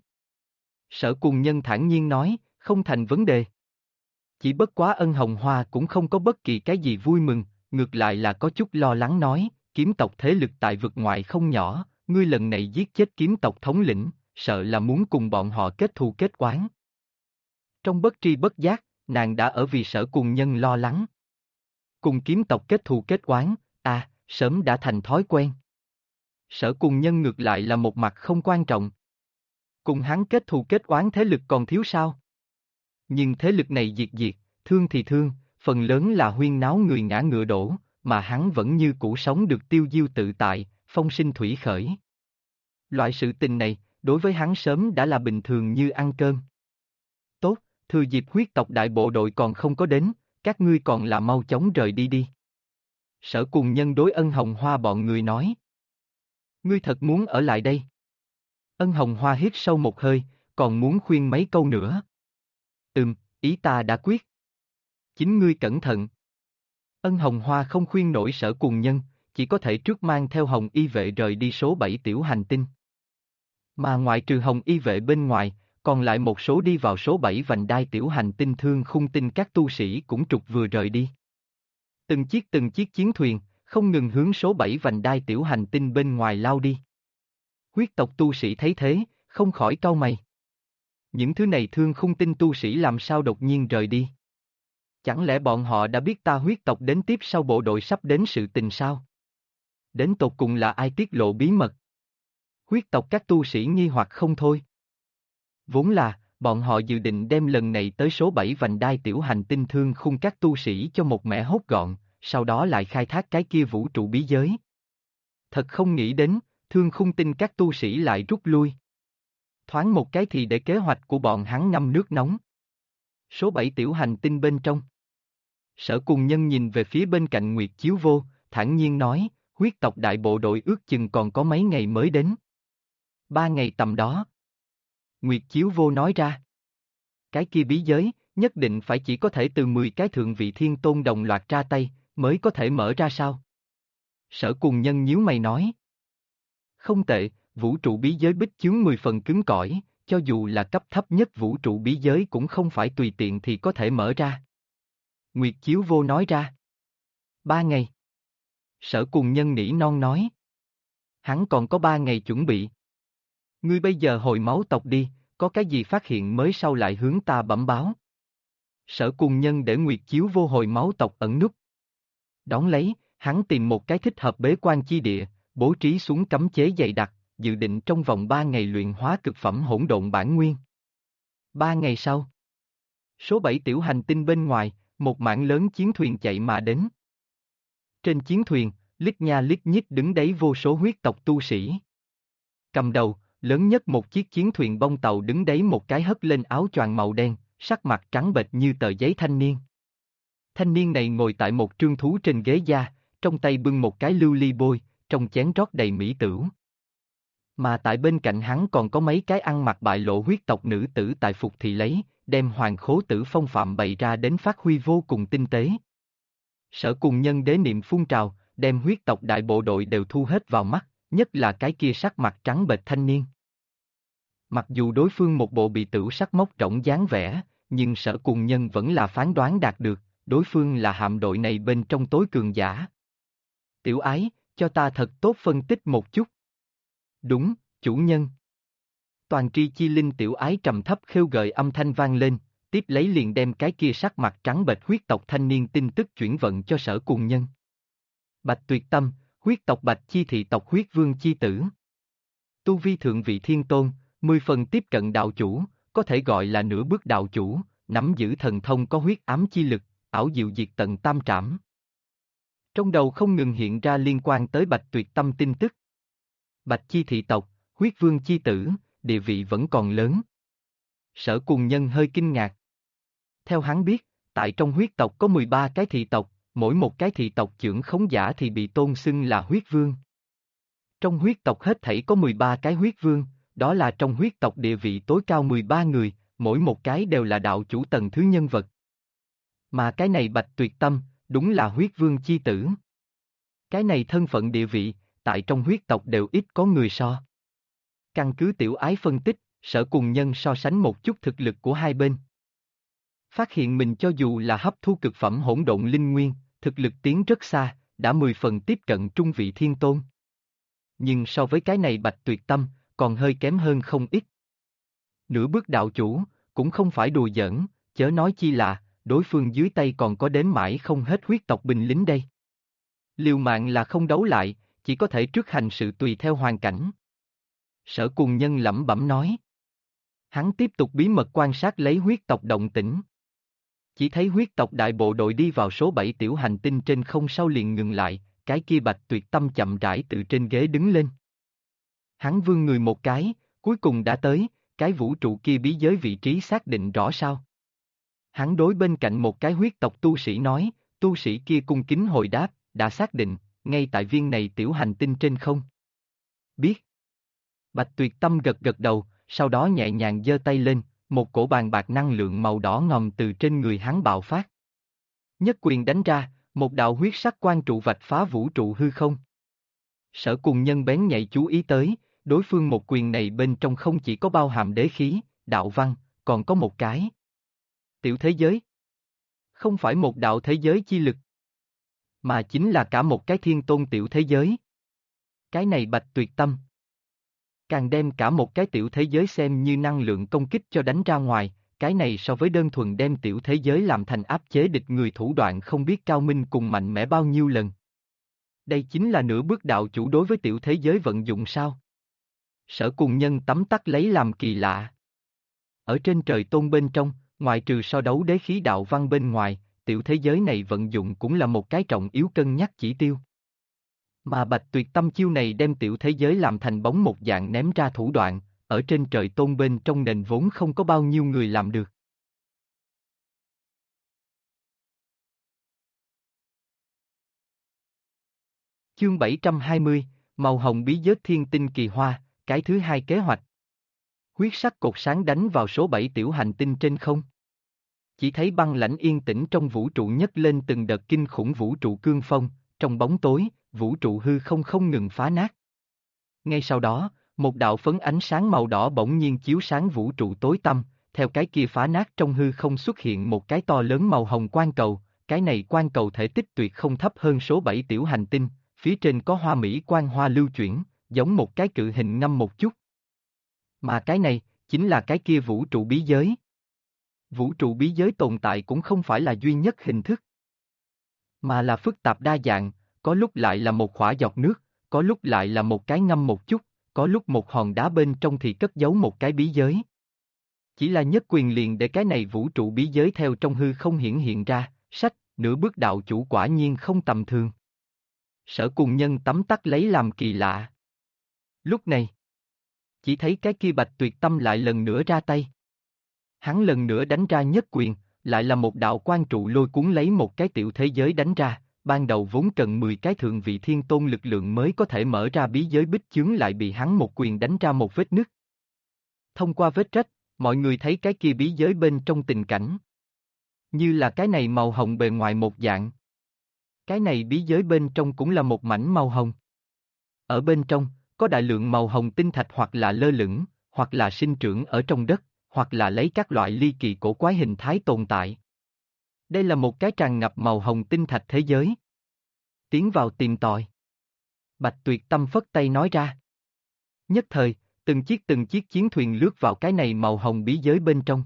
Sở Cùng Nhân thản nhiên nói, không thành vấn đề. Chỉ bất quá Ân Hồng Hoa cũng không có bất kỳ cái gì vui mừng, ngược lại là có chút lo lắng nói, kiếm tộc thế lực tại vực ngoại không nhỏ, ngươi lần này giết chết kiếm tộc thống lĩnh, sợ là muốn cùng bọn họ kết thù kết oán. Trong bất tri bất giác, nàng đã ở vì Sở Cùng Nhân lo lắng. Cùng kiếm tộc kết thù kết oán, sớm đã thành thói quen. Sở Cùng Nhân ngược lại là một mặt không quan trọng. Cùng hắn kết thù kết oán thế lực còn thiếu sao? Nhưng thế lực này diệt diệt, thương thì thương, phần lớn là huyên náo người ngã ngựa đổ, mà hắn vẫn như cũ sống được tiêu diêu tự tại, phong sinh thủy khởi. Loại sự tình này, đối với hắn sớm đã là bình thường như ăn cơm. Tốt, thừa dịp huyết tộc đại bộ đội còn không có đến, các ngươi còn là mau chóng rời đi đi. Sở Cùng Nhân đối Ân Hồng Hoa bọn người nói. Ngươi thật muốn ở lại đây? Ân Hồng Hoa hít sâu một hơi, còn muốn khuyên mấy câu nữa. Ý ta đã quyết. Chính ngươi cẩn thận. Ân Hồng Hoa không khuyên nổi Sở Cùng Nhân, chỉ có thể trước mang theo Hồng Y vệ rời đi số 7 tiểu hành tinh. Mà ngoại trừ Hồng Y vệ bên ngoài, còn lại một số đi vào số 7 vành đai tiểu hành tinh thương khung tinh các tu sĩ cũng trục vừa rời đi. Từng chiếc chiến thuyền, không ngừng hướng số 7 vành đai tiểu hành tinh bên ngoài lao đi. Huyết tộc tu sĩ thấy thế, không khỏi cau mày. Những thứ này thương khung tinh tu sĩ làm sao đột nhiên rời đi? Chẳng lẽ bọn họ đã biết ta huyết tộc đến tiếp sau bộ đội sắp đến sự tình sao? Đến tột cùng là ai tiết lộ bí mật? Huyết tộc các tu sĩ nghi hoặc không thôi. Vốn là, bọn họ dự định đem lần này tới số 7 vành đai tiểu hành tinh thương khung các tu sĩ cho một mẻ hốt gọn, sau đó lại khai thác cái kia vũ trụ bí giới. Thật không nghĩ đến, thương khung tinh các tu sĩ lại rút lui. Thoáng một cái thì để kế hoạch của bọn hắn ngâm nước nóng. Số 7 tiểu hành tinh bên trong. Sở Cùng Nhân nhìn về phía bên cạnh Nguyệt Chiếu Vô, thản nhiên nói, huyết tộc đại bộ đội ước chừng còn có mấy ngày mới đến. 3 ngày tầm đó. Nguyệt Chiếu Vô nói ra. Cái kia bí giới, nhất định phải chỉ có thể từ 10 cái thượng vị thiên tôn đồng loạt ra tay, mới có thể mở ra sao? Sở Cùng Nhân nhíu mày nói. Không tệ, vũ trụ bí giới bích chướng 10 phần cứng cỏi, cho dù là cấp thấp nhất vũ trụ bí giới cũng không phải tùy tiện thì có thể mở ra. Nguyệt Chiếu Vô nói ra. 3 ngày. Sở Cùng Nhân nỉ non nói. Hắn còn có 3 ngày chuẩn bị. Ngươi bây giờ hồi máu tộc đi, có cái gì phát hiện mới sau lại hướng ta bẩm báo. Sở Cùng Nhân để Nguyệt Chiếu Vô hồi máu tộc ẩn núp. Đón lấy, hắn tìm một cái thích hợp bế quan chi địa, bố trí xuống cấm chế dày đặc, dự định trong vòng 3 ngày luyện hóa cực phẩm hỗn độn bản nguyên. 3 ngày sau, số 7 tiểu hành tinh bên ngoài, một mảng lớn chiến thuyền chạy mà đến. Trên chiến thuyền, lít nha lít nhít đứng đấy vô số huyết tộc tu sĩ. Cầm đầu, lớn nhất một chiếc chiến thuyền bông tàu đứng đấy một cái hất lên áo choàng màu đen, sắc mặt trắng bệch như tờ giấy thanh niên. Thanh niên này ngồi tại một trương thú trên ghế da, trong tay bưng một cái lưu ly bôi, trong chén rót đầy mỹ tửu. Mà tại bên cạnh hắn còn có mấy cái ăn mặc bại lộ huyết tộc nữ tử tại phục thì lấy, đem hoàng khố tử phong phạm bày ra đến phát huy vô cùng tinh tế. Sở Cùng Nhân đế niệm phun trào, đem huyết tộc đại bộ đội đều thu hết vào mắt, nhất là cái kia sắc mặt trắng bệch thanh niên. Mặc dù đối phương một bộ bị tửu sắc móc rỗng dáng vẻ, nhưng Sở Cùng Nhân vẫn là phán đoán đạt được, đối phương là hạm đội này bên trong tối cường giả. Tiểu ái, cho ta thật tốt phân tích một chút. Đúng, chủ nhân. Toàn tri chi linh tiểu ái trầm thấp khêu gợi âm thanh vang lên, tiếp lấy liền đem cái kia sắc mặt trắng bệch huyết tộc thanh niên tin tức chuyển vận cho Sở Cùng Nhân. Bạch Tuyệt Tâm, huyết tộc Bạch Chi thị tộc huyết vương chi tử. Tu vi thượng vị thiên tôn, 10 phần tiếp cận đạo chủ, có thể gọi là nửa bước đạo chủ, nắm giữ thần thông có huyết ám chi lực, ảo diệu diệt tận tam trảm. Trong đầu không ngừng hiện ra liên quan tới Bạch Tuyệt Tâm tin tức. Bạch Chi thị tộc, huyết vương chi tử, địa vị vẫn còn lớn. Sở Cùng Nhân hơi kinh ngạc. Theo hắn biết, tại trong huyết tộc có 13 cái thị tộc, mỗi một cái thị tộc trưởng khống giả thì bị tôn xưng là huyết vương. Trong huyết tộc hết thảy có 13 cái huyết vương, đó là trong huyết tộc địa vị tối cao 13 người, mỗi một cái đều là đạo chủ tầng thứ nhân vật. Mà cái này Bạch Tuyệt Tâm, đúng là huyết vương chi tử. Cái này thân phận địa vị, tại trong huyết tộc đều ít có người so. Căn cứ tiểu ái phân tích, Sở Cùng Nhân so sánh một chút thực lực của hai bên. Phát hiện mình cho dù là hấp thu cực phẩm hỗn độn linh nguyên, thực lực tiến rất xa, đã 10 phần tiếp cận trung vị thiên tôn. Nhưng so với cái này Bạch Tuyệt Tâm, còn hơi kém hơn không ít. Nửa bước đạo chủ, cũng không phải đùa giỡn, chớ nói chi là, đối phương dưới tay còn có đến mãi không hết huyết tộc binh lính đây. Liều mạng là không đấu lại, chỉ có thể trước hành sự tùy theo hoàn cảnh. Sở Cùng Nhân lẩm bẩm nói. Hắn tiếp tục bí mật quan sát lấy huyết tộc động tĩnh. Chỉ thấy huyết tộc đại bộ đội đi vào số 7 tiểu hành tinh trên không sau liền ngừng lại, cái kia Bạch Tuyệt Tâm chậm rãi từ trên ghế đứng lên. Hắn vươn người một cái, cuối cùng đã tới, cái vũ trụ kia bí giới vị trí xác định rõ sao. Hắn đối bên cạnh một cái huyết tộc tu sĩ nói, tu sĩ kia cung kính hồi đáp, đã xác định, ngay tại viên này tiểu hành tinh trên không. Biết. Bạch Tuyệt Tâm gật gật đầu, sau đó nhẹ nhàng giơ tay lên, một cổ bàn bạc năng lượng màu đỏ ngòm từ trên người hắn bạo phát. Nhất quyền đánh ra, một đạo huyết sắc quang trụ vạch phá vũ trụ hư không. Sở Cùng Nhân bén nhạy chú ý tới, đối phương một quyền này bên trong không chỉ có bao hàm đế khí, đạo văn, còn có một cái tiểu thế giới. Không phải một đạo thế giới chi lực, mà chính là cả một cái thiên tôn tiểu thế giới. Cái này Bạch Tuyệt Tâm càng đem cả một cái tiểu thế giới xem như năng lượng công kích cho đánh ra ngoài, cái này so với đơn thuần đem tiểu thế giới làm thành áp chế địch người thủ đoạn không biết cao minh cùng mạnh mẽ bao nhiêu lần. Đây chính là nửa bước đạo chủ đối với tiểu thế giới vận dụng sao? Sở Cùng Nhân tấm tắc lấy làm kỳ lạ. Ở trên trời tôn bên trong, ngoại trừ so đấu đế khí đạo văn bên ngoài, tiểu thế giới này vận dụng cũng là một cái trọng yếu cân nhắc chỉ tiêu. Mà Bạch Tuyệt Tâm chiêu này đem tiểu thế giới làm thành bóng một dạng ném ra thủ đoạn, ở trên trời tôn bên trong nền vốn không có bao nhiêu người làm được. Chương 720, Màu hồng bí giới thiên tinh kỳ hoa, cái thứ hai kế hoạch. Huyết sắc cột sáng đánh vào số 7 tiểu hành tinh trên không. Chỉ thấy băng lãnh yên tĩnh trong vũ trụ nhấc lên từng đợt kinh khủng vũ trụ cương phong, trong bóng tối, vũ trụ hư không không ngừng phá nát. Ngay sau đó, một đạo phấn ánh sáng màu đỏ bỗng nhiên chiếu sáng vũ trụ tối tăm, theo cái kia phá nát trong hư không xuất hiện một cái to lớn màu hồng quang cầu, cái này quang cầu thể tích tuyệt không thấp hơn số 7 tiểu hành tinh, phía trên có hoa mỹ quang hoa lưu chuyển, giống một cái cự hình ngâm một chút. Mà cái này, chính là cái kia vũ trụ bí giới. Vũ trụ bí giới tồn tại cũng không phải là duy nhất hình thức, mà là phức tạp đa dạng, có lúc lại là một khỏa giọt nước, có lúc lại là một cái ngâm một chút, có lúc một hòn đá bên trong thì cất giấu một cái bí giới. Chỉ là nhất quyền liền để cái này vũ trụ bí giới theo trong hư không hiển hiện ra, sách, nửa bước đạo chủ quả nhiên không tầm thường. Sở Cùng Nhân tấm tắc lấy làm kỳ lạ. Lúc này, chỉ thấy cái kia Bạch Tuyệt Tâm lại lần nữa ra tay. Hắn lần nữa đánh ra nhất quyền, lại là một đạo quang trụ lôi cuốn lấy một cái tiểu thế giới đánh ra, ban đầu vốn cần 10 cái thượng vị thiên tôn lực lượng mới có thể mở ra bí giới bích chướng lại bị hắn một quyền đánh ra một vết nứt. Thông qua vết rách, mọi người thấy cái kia bí giới bên trong tình cảnh. Như là cái này màu hồng bề ngoài một dạng. Cái này bí giới bên trong cũng là một mảnh màu hồng. Ở bên trong, có đại lượng màu hồng tinh thạch hoặc là lơ lửng, hoặc là sinh trưởng ở trong đất, hoặc là lấy các loại ly kỳ cổ quái hình thái tồn tại. Đây là một cái tràn ngập màu hồng tinh thạch thế giới. Tiến vào tìm tòi. Bạch Tuyệt Tâm phất tay nói ra. Nhất thời, từng chiếc chiến thuyền lướt vào cái này màu hồng bí giới bên trong.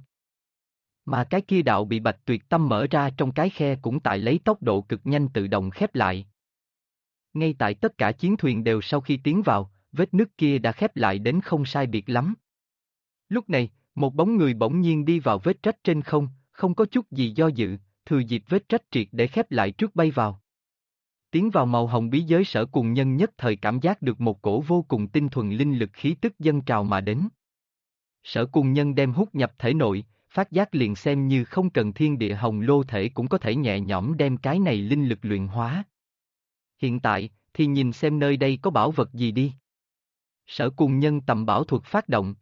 Mà cái kia đạo bị Bạch Tuyệt Tâm mở ra trong cái khe cũng tại lấy tốc độ cực nhanh tự động khép lại. Ngay tại tất cả chiến thuyền đều sau khi tiến vào, vết nứt kia đã khép lại đến không sai biệt lắm. Lúc này, một bóng người bỗng nhiên đi vào vết rách trên không, không có chút gì do dự, thừa dịp vết rách triệt để khép lại trước bay vào. Tiến vào màu hồng bí giới Sở Cùng Nhân nhất thời cảm giác được một cổ vô cùng tinh thuần linh lực khí tức dâng trào mà đến. Sở Cùng Nhân đem hút nhập thể nội, phát giác liền xem như không cần thiên địa hồng lô thể cũng có thể nhẹ nhõm đem cái này linh lực luyện hóa. Hiện tại, thì nhìn xem nơi đây có bảo vật gì đi. Sở Cùng Nhân tầm bảo thuật phát động.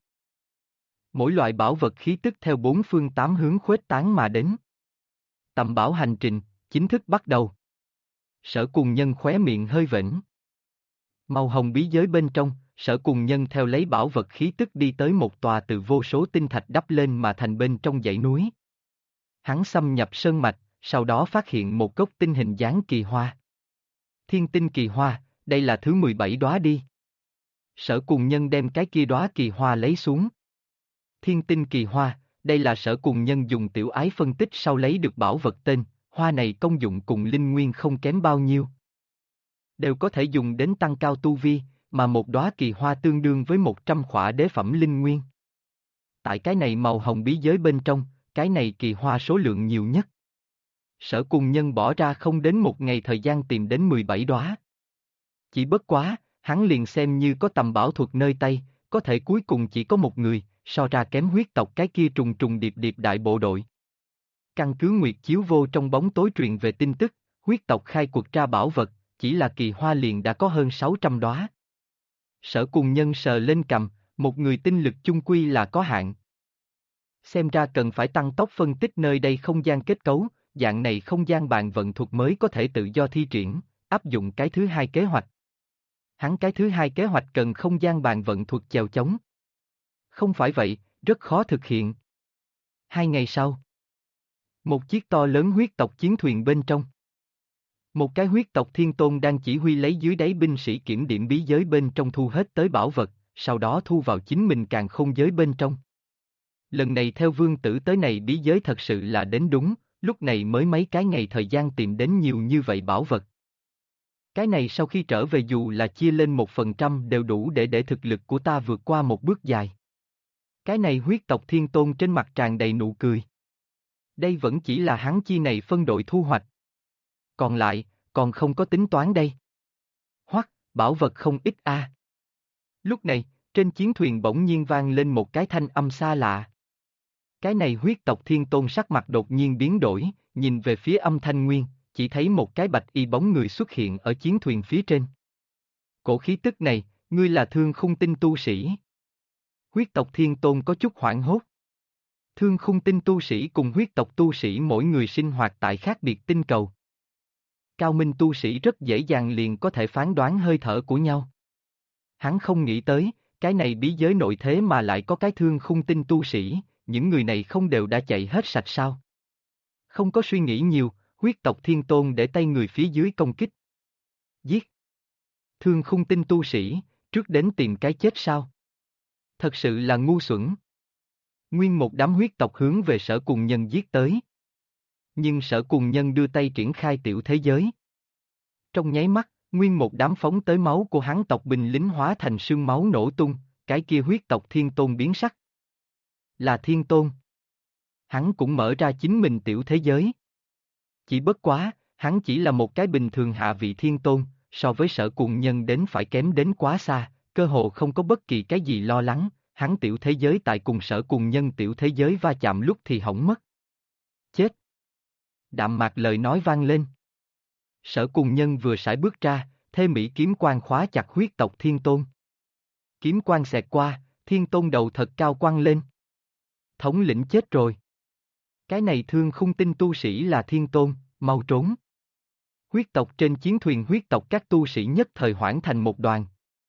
Mỗi loại bảo vật khí tức theo bốn phương tám hướng khuếch tán mà đến. Tầm bảo hành trình, chính thức bắt đầu. Sở Cùng Nhân khóe miệng hơi vểnh. Màu hồng bí giới bên trong, Sở Cùng Nhân theo lấy bảo vật khí tức đi tới một tòa từ vô số tinh thạch đắp lên mà thành bên trong dãy núi. Hắn xâm nhập sơn mạch, sau đó phát hiện một gốc tinh hình dáng kỳ hoa. Thiên tinh kỳ hoa, đây là thứ 17 đóa đi. Sở Cùng Nhân đem cái kia đóa kỳ hoa lấy xuống. Thiên tinh kỳ hoa, đây là Sở Cùng Nhân dùng tiểu ái phân tích sau lấy được bảo vật tên, hoa này công dụng cùng linh nguyên không kém bao nhiêu. Đều có thể dùng đến tăng cao tu vi, mà một đóa kỳ hoa tương đương với 100 khỏa đế phẩm linh nguyên. tại cái này màu hồng bí giới bên trong, cái này kỳ hoa số lượng nhiều nhất. Sở Cùng Nhân bỏ ra không đến một ngày thời gian tìm đến 17 đóa. Chỉ bất quá, hắn liền xem như có tầm bảo thuật nơi tay, có thể cuối cùng chỉ có một người, so ra kém huyết tộc cái kia trùng trùng điệp điệp đại bộ đội. Căn cứ Nguyệt Chiếu Vô trong bóng tối truyền về tin tức, huyết tộc khai cuộc ra bảo vật, chỉ là kỳ hoa liền đã có hơn 600 đóa. Sở Cùng Nhân sờ lên cằm, một người tinh lực chung quy là có hạn. Xem ra cần phải tăng tốc phân tích nơi đây không gian kết cấu, dạng này không gian bàn vận thuật mới có thể tự do thi triển, áp dụng cái thứ hai kế hoạch. Hắn cái thứ hai kế hoạch cần không gian bàn vận thuật chèo chống. Không phải vậy, rất khó thực hiện. 2 ngày sau, một chiếc to lớn huyết tộc chiến thuyền bên trong. Một cái huyết tộc thiên tôn đang chỉ huy lấy dưới đáy binh sĩ kiểm điểm bí giới bên trong thu hết tới bảo vật, sau đó thu vào chính mình càn khôn giới bên trong. Lần này theo vương tử tới này bí giới thật sự là đến đúng, lúc này mới mấy cái ngày thời gian tìm đến nhiều như vậy bảo vật. Cái này sau khi trở về dù là chia lên 1% đều đủ để thực lực của ta vượt qua một bước dài. Cái này huyết tộc thiên tôn trên mặt tràn đầy nụ cười. Đây vẫn chỉ là hắn chi này phân đội thu hoạch. Còn lại, còn không có tính toán đây. Hoắc, bảo vật không ít a. Lúc này, trên chiến thuyền bỗng nhiên vang lên một cái thanh âm xa lạ. Cái này huyết tộc thiên tôn sắc mặt đột nhiên biến đổi, nhìn về phía âm thanh nguyên, chỉ thấy một cái bạch y bóng người xuất hiện ở chiến thuyền phía trên. Cổ khí tức này, ngươi là Thương Khung Tinh tu sĩ. Huyết tộc thiên tôn có chút hoảng hốt. Thương Khung Tinh tu sĩ cùng huyết tộc tu sĩ mỗi người sinh hoạt tại khác biệt tinh cầu. Cao minh tu sĩ rất dễ dàng liền có thể phán đoán hơi thở của nhau. Hắn không nghĩ tới, cái này bí giới nội thế mà lại có cái Thương Khung Tinh tu sĩ, những người này không đều đã chạy hết sạch sao? Không có suy nghĩ nhiều, huyết tộc thiên tôn để tay người phía dưới công kích. Giết! Thương Khung Tinh tu sĩ, trước đến tìm cái chết sao? Thật sự là ngu xuẩn. Nguyên một đám huyết tộc hướng về Sở Cùng Nhân giết tới. Nhưng Sở Cùng Nhân đưa tay triển khai tiểu thế giới. Trong nháy mắt, nguyên một đám phóng tới máu của hắn tộc binh lính hóa thành sương máu nổ tung, cái kia huyết tộc thiên tôn biến sắc. Là thiên tôn. Hắn cũng mở ra chính mình tiểu thế giới. Chỉ bất quá, hắn chỉ là một cái bình thường hạ vị thiên tôn, so với Sở Cùng Nhân đến phải kém đến quá xa, cơ hồ không có bất kỳ cái gì lo lắng, hắn tiểu thế giới tại cùng Sở Cùng Nhân tiểu thế giới va chạm lúc thì hỏng mất. Chết! Đạm mạc lời nói vang lên. Sở Cùng Nhân vừa sải bước ra, thê mỹ kiếm quang khóa chặt huyết tộc thiên tôn. Kiếm quang xẹt qua, thiên tôn đầu thật cao quăng lên. Thống lĩnh chết rồi. Cái này Thương Khung Tinh tu sĩ là thiên tôn, mau trốn. Huyết tộc trên chiến thuyền huyết tộc các tu sĩ nhất thời hoảng thành một đoàn.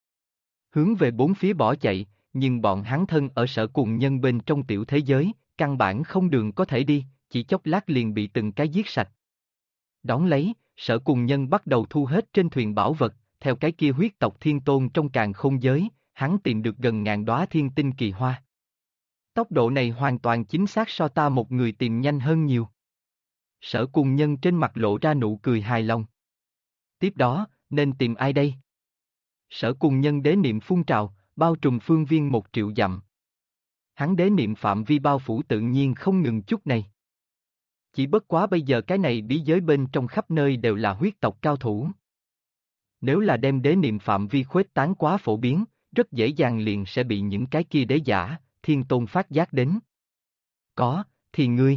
Hướng về bốn phía bỏ chạy, nhưng bọn hắn thân ở Sở Cùng Nhân bên trong tiểu thế giới, căn bản không đường có thể đi, chỉ chốc lát liền bị từng cái giết sạch. Đón lấy, Sở Cùng Nhân bắt đầu thu hết trên thuyền bảo vật, theo cái kia huyết tộc thiên tôn trong càn khôn giới, hắn tìm được gần ngàn đóa thiên tinh kỳ hoa. Tốc độ này hoàn toàn chính xác so ta một người tìm nhanh hơn nhiều. Sở Cùng Nhân trên mặt lộ ra nụ cười hài lòng. Tiếp đó, nên tìm ai đây? Sở Cùng Nhân đế niệm phun trào, bao trùm phương viên 1 triệu dặm. Hắn đế niệm phạm vi bao phủ tự nhiên không ngừng chút này. Chỉ bất quá bây giờ cái này bí giới bên trong khắp nơi đều là huyết tộc cao thủ. Nếu là đem đế niệm phạm vi khuếch tán quá phổ biến, rất dễ dàng liền sẽ bị những cái kia đế giả, thiên tôn phát giác đến. Có, thì ngươi.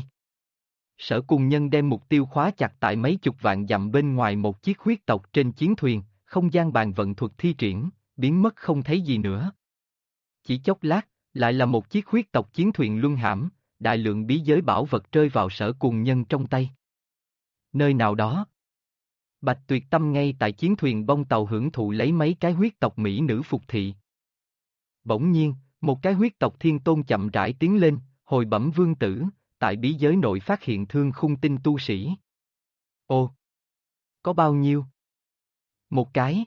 Sở Cùng Nhân đem mục tiêu khóa chặt tại mấy chục vạn dặm bên ngoài một chiếc huyết tộc trên chiến thuyền, không gian bàn vận thuật thi triển, biến mất không thấy gì nữa. Chỉ chốc lát, lại là một chiếc huyết tộc chiến thuyền luân hãm, đại lượng bí giới bảo vật rơi vào Sở Cùng Nhân trong tay. Nơi nào đó, Bạch Tuyệt Tâm ngay tại chiến thuyền bông tàu hưởng thụ lấy mấy cái huyết tộc mỹ nữ phục thị. Bỗng nhiên, một cái huyết tộc thiên tôn chậm rãi tiến lên, hồi bẩm vương tử, tại bí giới nội phát hiện Thương Khung Tinh tu sĩ. Ồ! Có bao nhiêu? Một cái.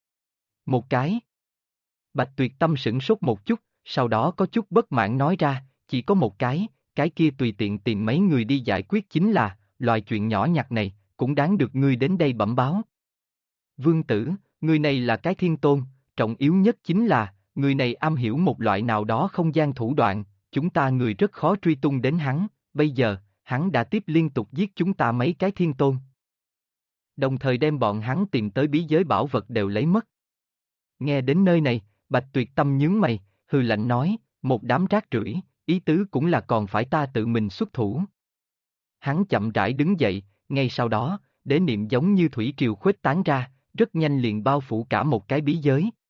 Một cái. Bạch Tuyệt Tâm sửng sốt một chút, sau đó có chút bất mãn nói ra, chỉ có một cái kia tùy tiện tìm mấy người đi giải quyết chính là, loại chuyện nhỏ nhặt này, cũng đáng được ngươi đến đây bẩm báo. Vương tử, người này là cái thiên tôn, trọng yếu nhất chính là, người này am hiểu một loại nào đó không gian thủ đoạn, chúng ta người rất khó truy tung đến hắn, bây giờ, hắn đã tiếp liên tục giết chúng ta mấy cái thiên tôn. Đồng thời đem bọn hắn tìm tới bí giới bảo vật đều lấy mất. Nghe đến nơi này, Bạch Tuyệt Tâm nhướng mày, hừ lạnh nói, một đám rác rưởi, ý tứ cũng là còn phải ta tự mình xuất thủ. Hắn chậm rãi đứng dậy, ngay sau đó, đế niệm giống như thủy triều khuếch tán ra, rất nhanh liền bao phủ cả một cái bí giới.